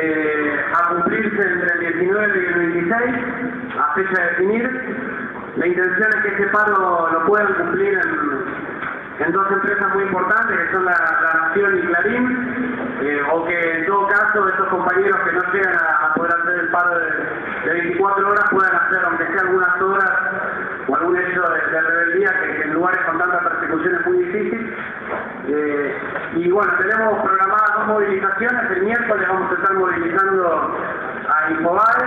a cumplirse entre el 19 y el 26, a fecha de definir. La intención es que ese paro lo puedan cumplir en 2 empresas muy importantes, que son la Nación y Clarín, o que en todo caso estos compañeros que no llegan a poder hacer el paro de 24 horas puedan hacer, aunque sea algunas horas, o algún hecho de rebeldía, que en lugares con tanta persecución es muy difícil. Y bueno, tenemos programadas 2 movilizaciones. El miércoles vamos a estar movilizando a Infobae,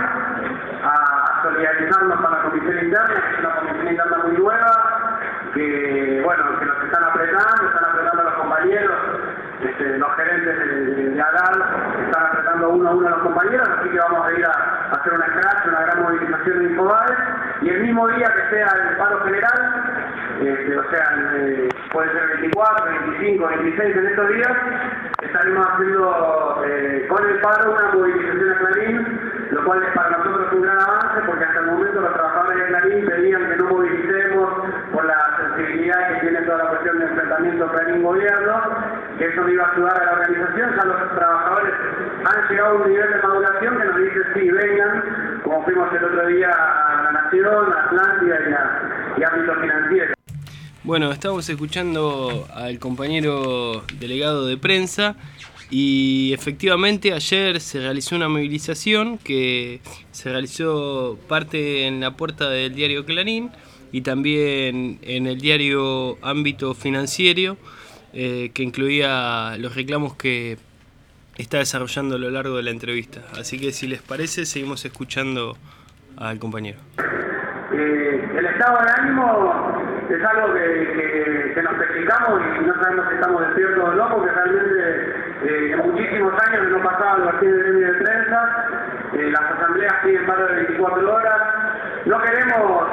a solidarizarnos con la comisión interna, que es una comisión interna muy nueva, que nos están apretando a los compañeros, los gerentes de ADAL están apretando uno a uno a los compañeros, así que vamos a ir a hacer una gran movilización en Infobae, y el mismo día que sea el paro general, puede ser 24, 25, 26 en estos días, estaremos haciendo con el paro una movilización a Clarín, lo cual es para nosotros un gran avance, porque hasta el momento los trabajadores de Clarín pedían que no movilicemos por la sensibilidad que tiene toda la cuestión de enfrentamiento Clarín-gobierno, que eso no iba a ayudar a la organización. Ya los trabajadores han llegado a un nivel de maduración que nos dice sí, vengan, como fuimos el otro día a La Nación, a Atlántida y ámbito financiero. Bueno, estamos escuchando al compañero delegado de prensa y efectivamente ayer se realizó una movilización que se realizó parte en la puerta del diario Clarín y también en el diario Ámbito Financiero, que incluía los reclamos que está desarrollando a lo largo de la entrevista. Así que si les parece, seguimos escuchando al compañero. El estado de ánimo es algo que nos explicamos y no sabemos si estamos despiertos o no, porque realmente en muchísimos años no pasaba algo así de gremio de prensa, las asambleas siguen paro de 24 horas, no queremos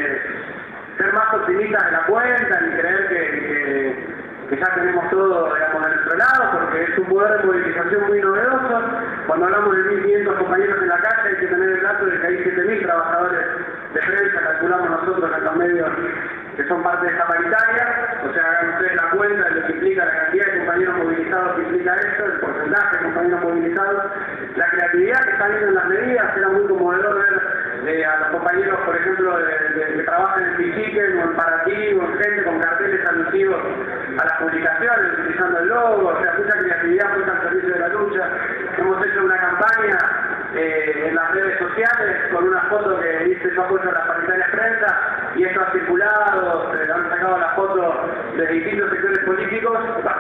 ser más optimistas de la cuenta ni creer que ya tenemos todo, digamos, de nuestro lado, porque es un poder de movilización muy novedoso. Cuando hablamos de 1.500 compañeros en la calle, hay que tener el dato de que hay 7.000 trabajadores de prensa, calculamos nosotros en los medios que son parte de esta paritaria, o sea, hagan ustedes la cuenta de lo que implica la cantidad de compañeros movilizados que implica esto, el porcentaje de compañeros movilizados, la creatividad que está viendo en las medidas. Era muy conmovedor ver a los compañeros, por ejemplo, que trabajan en Pichiquen o en Paraty o en gente con carteles alusivos a las publicaciones, utilizando el logo, o sea, mucha creatividad puesta al servicio de la lucha. Hemos hecho una campaña en las redes sociales con una foto que dice yo apoyo a las paritarias prensa, y esto ha circulado, han sacado la foto de distintos sectores políticos,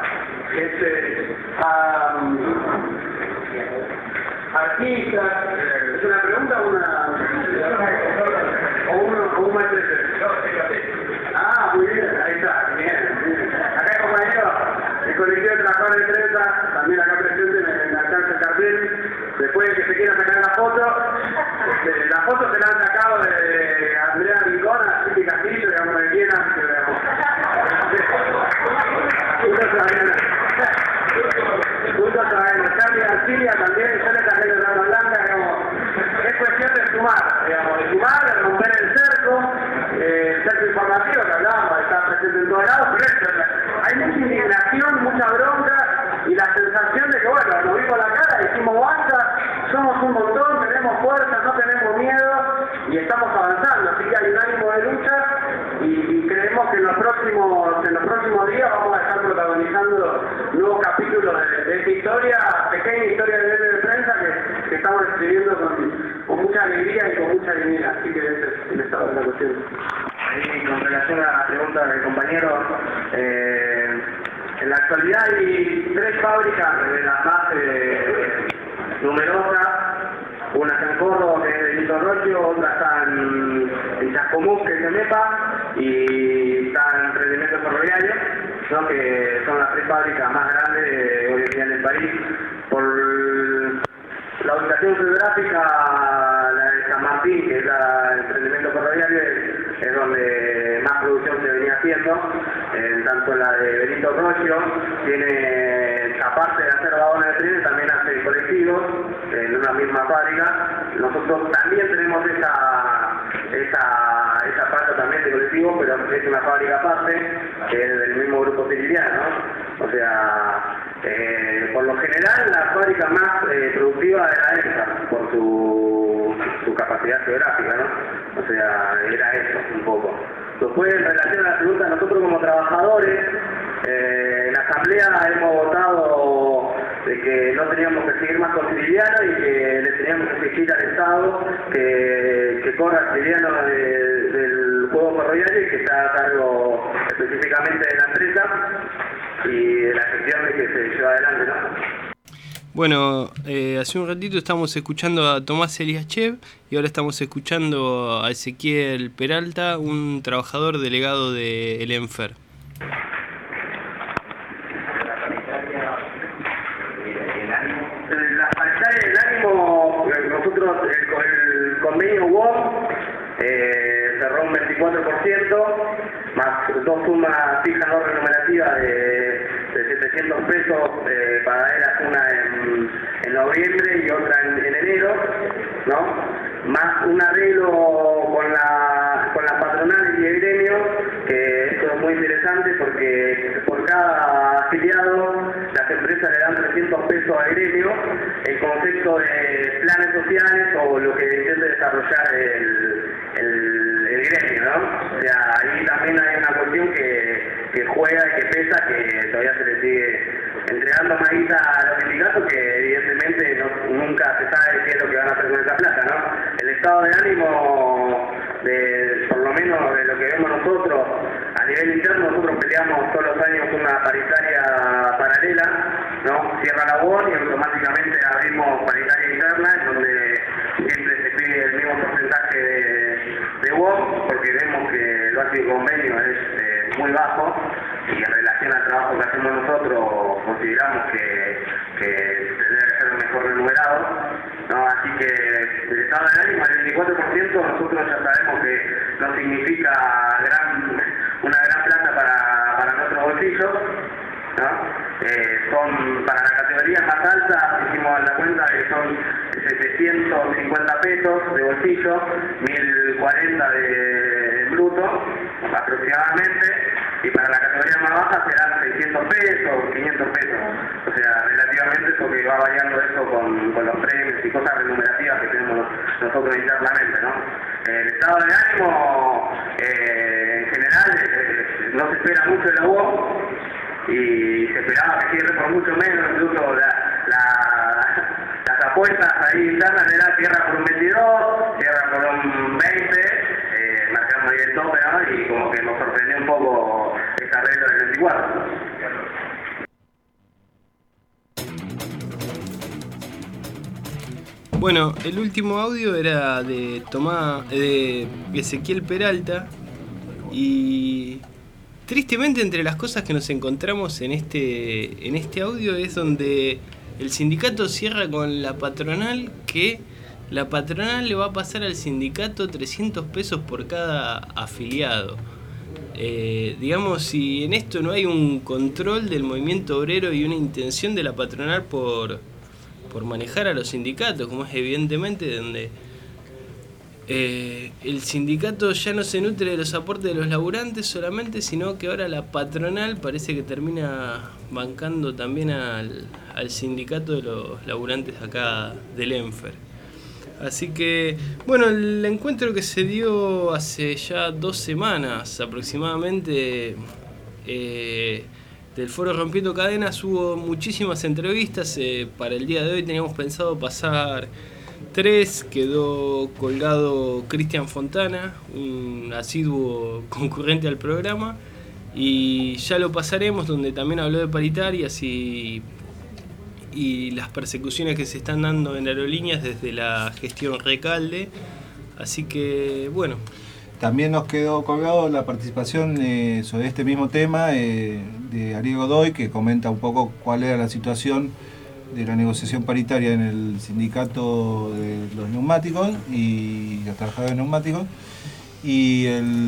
artistas. ¿Es una pregunta o un maestro? Ah, muy bien, ahí está, bien. Acá hay compañeros del colectivo de trabajadores de prensa, también acá presente en la cárcel cartel. Después de que se quiera sacar la foto se la han sacado de Andrea Rincona, City Castillo, digamos, de Viena, juntos a Charlie Arcilia también, yo le saqué de Rama Blanca, digamos, es cuestión de sumar, de romper el cerco informativo que hablábamos, está presente en todos lados, pero hay mucha indignación, mucha bronca y la sensación de que, bueno, nos vimos la cara, hicimos basta, somos un montón, tenemos fuerza, no tenemos miedo y estamos avanzando, así que hay un ánimo de lucha y creemos que en los próximos días vamos a estar protagonizando nuevos capítulos de esta historia, pequeña historia de prensa que estamos escribiendo con mucha alegría y con mucha dignidad, así que ese es el estado de la cuestión. Ahí, con relación a la pregunta del compañero, en la actualidad hay 3 fábricas de las más numerosas, una está en Córdoba, que es de Benito Rocio, otra está en Chascomús, que es de MEPA, y está en Emprendimiento Ferroviario, ¿no? Que son las 3 fábricas más grandes hoy en día en el país. Por la ubicación geográfica, la de San Martín, que es el emprendimiento ferroviario, es donde más producción se venía haciendo. Tanto la de Benito Rocio tiene, aparte de hacer vagones de trenes, también hace colectivos en una misma fábrica. Nosotros también tenemos esa parte también de colectivos, pero es una fábrica aparte, que es del mismo grupo siciliano, ¿no? O sea, por lo general la fábrica más productiva era esa, por su capacidad geográfica, ¿no? O sea, era eso un poco. Después, en relación a la pregunta, nosotros como trabajadores, en la asamblea hemos votado de que no teníamos que seguir más con Siciliano y que le teníamos que exigir al Estado que corra Siciliano del juego ferroviario y que está a cargo específicamente de la empresa y de la gestión de que se lleva adelante, ¿no? Bueno, hace un ratito estamos escuchando a Tomás Eliachev y ahora estamos escuchando a Ezequiel Peralta, un trabajador delegado de El Enfer. La paritaria del ánimo, nosotros el convenio WOM cerró un 24%, más 2 sumas fijas no remunerativas de 700 pesos para él, una en noviembre y otra en enero, ¿no? Más un arreglo con las patronales y el gremio, que esto es muy interesante porque por cada afiliado las empresas le dan 300 pesos al gremio en concepto de planes sociales o lo que intente desarrollar el gremio, ¿no? O sea, ahí también hay una cuestión que juega y que pesa, que todavía se le sigue entregando más guita a los sindicatos, que evidentemente nunca se sabe qué es lo que van a hacer con esa plata, ¿no? El estado de ánimo, por lo menos de lo que vemos nosotros, a nivel interno, nosotros peleamos todos los años una paritaria paralela, ¿no? Cierra la UON y automáticamente abrimos paritaria interna, en donde siempre se pide el mismo porcentaje de UON, porque vemos que el básico convenio es muy bajo y en relación al trabajo que hacemos nosotros consideramos que tendría que ser mejor remunerado, ¿no? Así que el estado de ánimo, el 24%, nosotros ya sabemos que no significa una gran plata para nuestros bolsillos, ¿no? Son para la categoría más alta, hicimos la cuenta que son 750 pesos de bolsillo, 1040 de bruto aproximadamente, y para la categoría más baja serán 600 pesos, 500 pesos, o sea, relativamente, porque va variando eso con los premios y cosas remunerativas que tenemos nosotros internamente, ¿no? El estado de ánimo, en general, no se espera mucho de la UOM, y se esperaba que cierre por mucho menos, incluso la apuestas ahí internas le da cierra por un 22, cierra por un 20, marcando ahí el tope, ¿no? Y como que nos sorprendió un poco esa regla del 24. Bueno, el último audio era de Ezequiel Peralta y tristemente entre las cosas que nos encontramos en este audio es donde el sindicato cierra con la patronal, que la patronal le va a pasar al sindicato 300 pesos por cada afiliado. Digamos, si en esto no hay un control del movimiento obrero y una intención de la patronal por manejar a los sindicatos, como es evidentemente donde el sindicato ya no se nutre de los aportes de los laburantes solamente, sino que ahora la patronal parece que termina bancando también al sindicato de los laburantes acá del Enfer. Así que, bueno, el encuentro que se dio hace ya 2 semanas aproximadamente del foro Rompiendo Cadenas, hubo muchísimas entrevistas. Para el día de hoy teníamos pensado pasar 3, quedó colgado Cristian Fontana, un asiduo concurrente al programa, y ya lo pasaremos, donde también habló de paritarias y las persecuciones que se están dando en aerolíneas desde la gestión Recalde. Así que, bueno. También nos quedó colgado la participación sobre este mismo tema de Ariel Godoy, que comenta un poco cuál era la situación de la negociación paritaria en el sindicato de los neumáticos y los trabajadores neumáticos. Y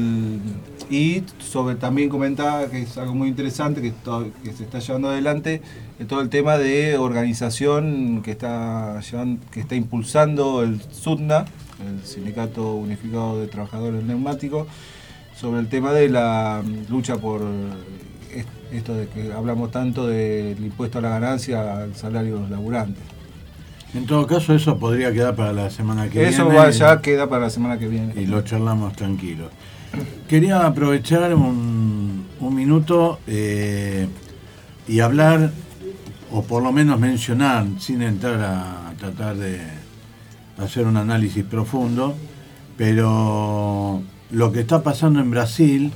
también comentaba que es algo muy interesante que se está llevando adelante, todo el tema de organización que está impulsando el SUTNA, el Sindicato Unificado de Trabajadores Neumáticos, sobre el tema de la lucha por esto de que hablamos tanto del impuesto a la ganancia, al salario de los laburantes. En todo caso, eso podría quedar para la semana que viene. Eso ya queda para la semana que viene. Y lo charlamos tranquilos. Quería aprovechar un minuto y hablar, o por lo menos mencionar, sin entrar a tratar de hacer un análisis profundo, pero lo que está pasando en Brasil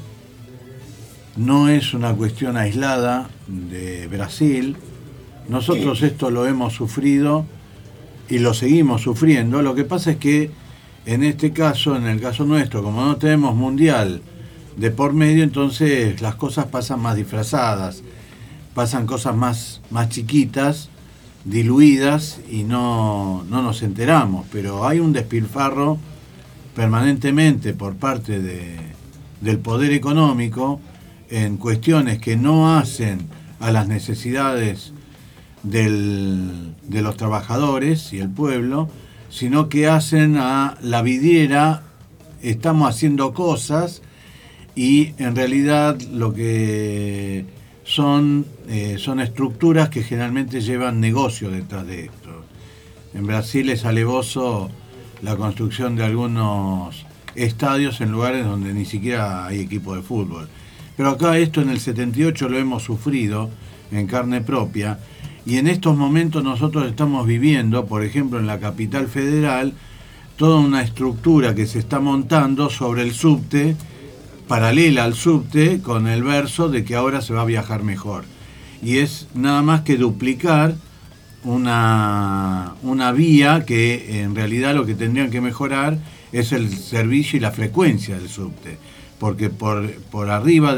no es una cuestión aislada de Brasil. Nosotros esto lo hemos sufrido y lo seguimos sufriendo. Lo que pasa es que en este caso, en el caso nuestro, como no tenemos mundial de por medio, entonces las cosas pasan más disfrazadas, pasan cosas más chiquitas, diluidas, y no nos enteramos. Pero hay un despilfarro permanentemente por parte del poder económico en cuestiones que no hacen a las necesidades de los trabajadores y el pueblo, sino que hacen a la vidriera. Estamos haciendo cosas y en realidad lo que son estructuras que generalmente llevan negocio detrás de esto. En Brasil es alevoso la construcción de algunos estadios en lugares donde ni siquiera hay equipo de fútbol. Pero acá esto en el 78 lo hemos sufrido en carne propia, y en estos momentos nosotros estamos viviendo, por ejemplo en la capital federal, toda una estructura que se está montando sobre el subte, paralela al subte, con el verso de que ahora se va a viajar mejor. Y es nada más que duplicar una vía que en realidad lo que tendrían que mejorar es el servicio y la frecuencia del subte, porque por arriba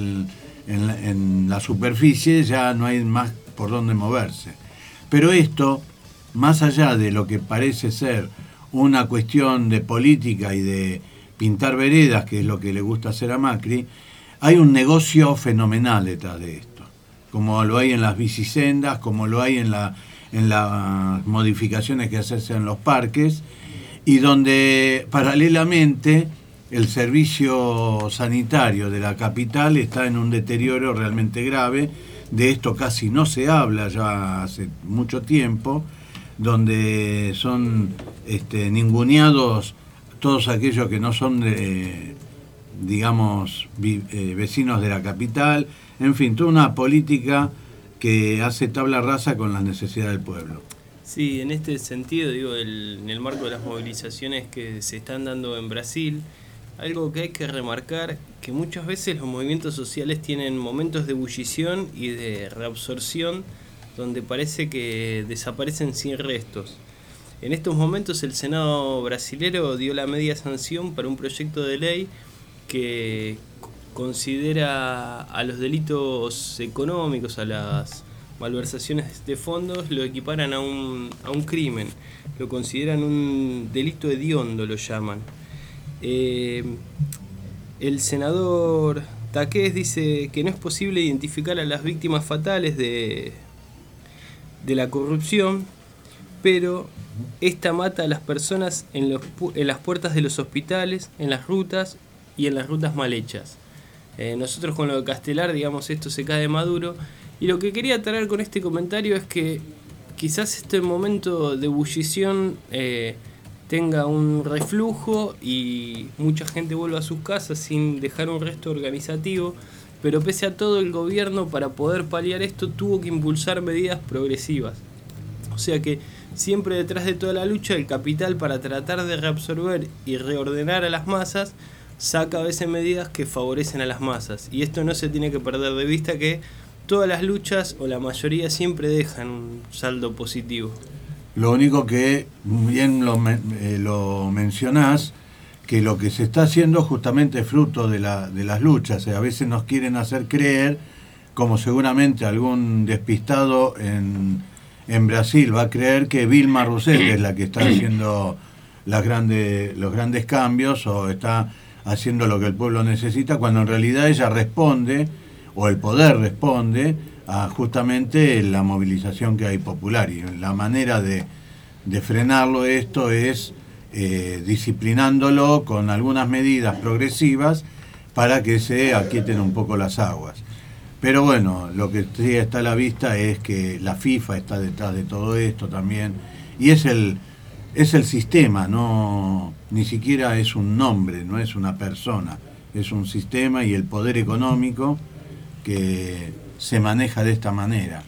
en la superficie ya no hay más por dónde moverse. Pero esto, más allá de lo que parece ser una cuestión de política y de pintar veredas, que es lo que le gusta hacer a Macri, hay un negocio fenomenal detrás de esto, como lo hay en las bicisendas, como lo hay en las modificaciones que hacerse en los parques, y donde paralelamente el servicio sanitario de la capital está en un deterioro realmente grave. De esto casi no se habla ya hace mucho tiempo, donde son ninguneados todos aquellos que no son vecinos de la capital. En fin, toda una política que hace tabla rasa con las necesidades del pueblo. Sí, en este sentido, digo, en el marco de las movilizaciones que se están dando en Brasil, algo que hay que remarcar, que muchas veces los movimientos sociales tienen momentos de ebullición y de reabsorción donde parece que desaparecen sin restos. En estos momentos el Senado brasilero dio la media sanción para un proyecto de ley que considera a los delitos económicos, a las malversaciones de fondos, lo equiparan a un crimen, lo consideran un delito hediondo, lo llaman. El senador Taqués dice que no es posible identificar a las víctimas fatales de la corrupción, pero esta mata a las personas en las puertas de los hospitales, en las rutas y en las rutas mal hechas. Nosotros con lo de Castelar, digamos, esto se cae de maduro. Y lo que quería traer con este comentario es que quizás este momento de ebullición tenga un reflujo y mucha gente vuelva a sus casas sin dejar un resto organizativo, pero pese a todo el gobierno, para poder paliar esto, tuvo que impulsar medidas progresivas. O sea que siempre detrás de toda la lucha, el capital, para tratar de reabsorber y reordenar a las masas, saca a veces medidas que favorecen a las masas. Y esto no se tiene que perder de vista, que todas las luchas, o la mayoría, siempre dejan un saldo positivo. Lo único que bien lo mencionás, que lo que se está haciendo justamente es fruto de las luchas. A veces nos quieren hacer creer, como seguramente algún despistado en Brasil va a creer, que Vilma Rousseff es la que está haciendo los grandes cambios o está haciendo lo que el pueblo necesita, cuando en realidad ella responde, o el poder responde, a justamente la movilización que hay popular. Y la manera de frenarlo esto es disciplinándolo con algunas medidas progresivas para que se aquieten un poco las aguas. Pero bueno, lo que sí está a la vista es que la FIFA está detrás de todo esto también, y es el sistema, no, ni siquiera es un nombre, no es una persona, es un sistema, y el poder económico que se maneja de esta manera.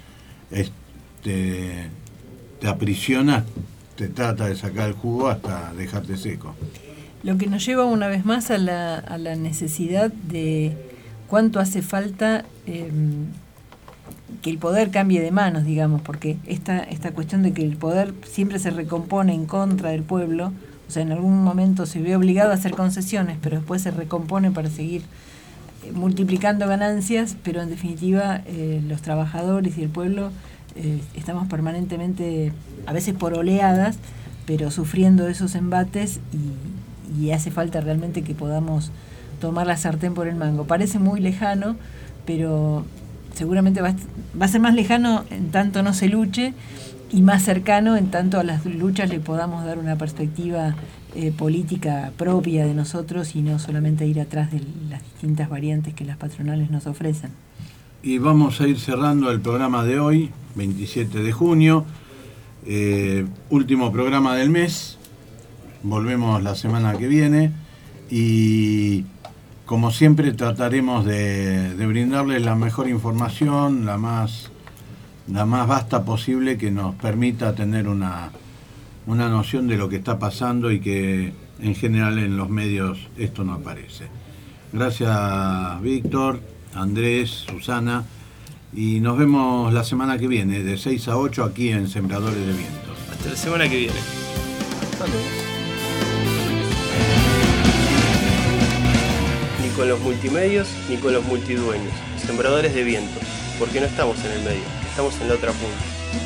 Te aprisiona, te trata de sacar el jugo hasta dejarte seco. Lo que nos lleva una vez más a la necesidad de cuánto hace falta que el poder cambie de manos, digamos, porque esta cuestión de que el poder siempre se recompone en contra del pueblo, o sea, en algún momento se ve obligado a hacer concesiones, pero después se recompone para seguir multiplicando ganancias, pero en definitiva los trabajadores y el pueblo estamos permanentemente, a veces por oleadas, pero sufriendo esos embates, y hace falta realmente que podamos tomar la sartén por el mango. Parece muy lejano, pero seguramente va a ser más lejano en tanto no se luche, y más cercano en tanto a las luchas le podamos dar una perspectiva política propia de nosotros, y no solamente ir atrás de las distintas variantes que las patronales nos ofrecen. Y vamos a ir cerrando el programa de hoy, 27 de junio, último programa del mes. Volvemos la semana que viene, y como siempre trataremos de brindarles la mejor información, la más vasta posible, que nos permita tener una noción de lo que está pasando, y que en general en los medios esto no aparece. Gracias, Víctor, Andrés, Susana, y nos vemos la semana que viene de 6 a 8 aquí en Sembradores de Vientos. Hasta la semana que viene. Hasta luego. Ni con los multimedios ni con los multidueños. Sembradores de Vientos, porque no estamos en el medio, estamos en la otra punta.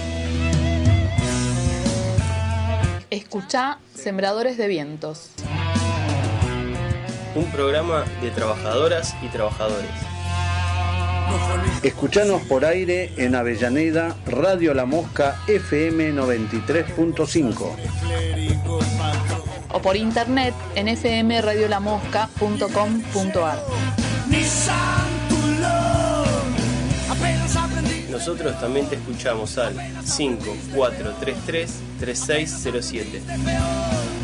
Escuchá Sembradores de Vientos. Un programa de trabajadoras y trabajadores. Escuchanos por aire en Avellaneda, Radio La Mosca FM 93.5. O por internet en fmradiolamosca.com.ar. Nosotros también te escuchamos al 5433-3607.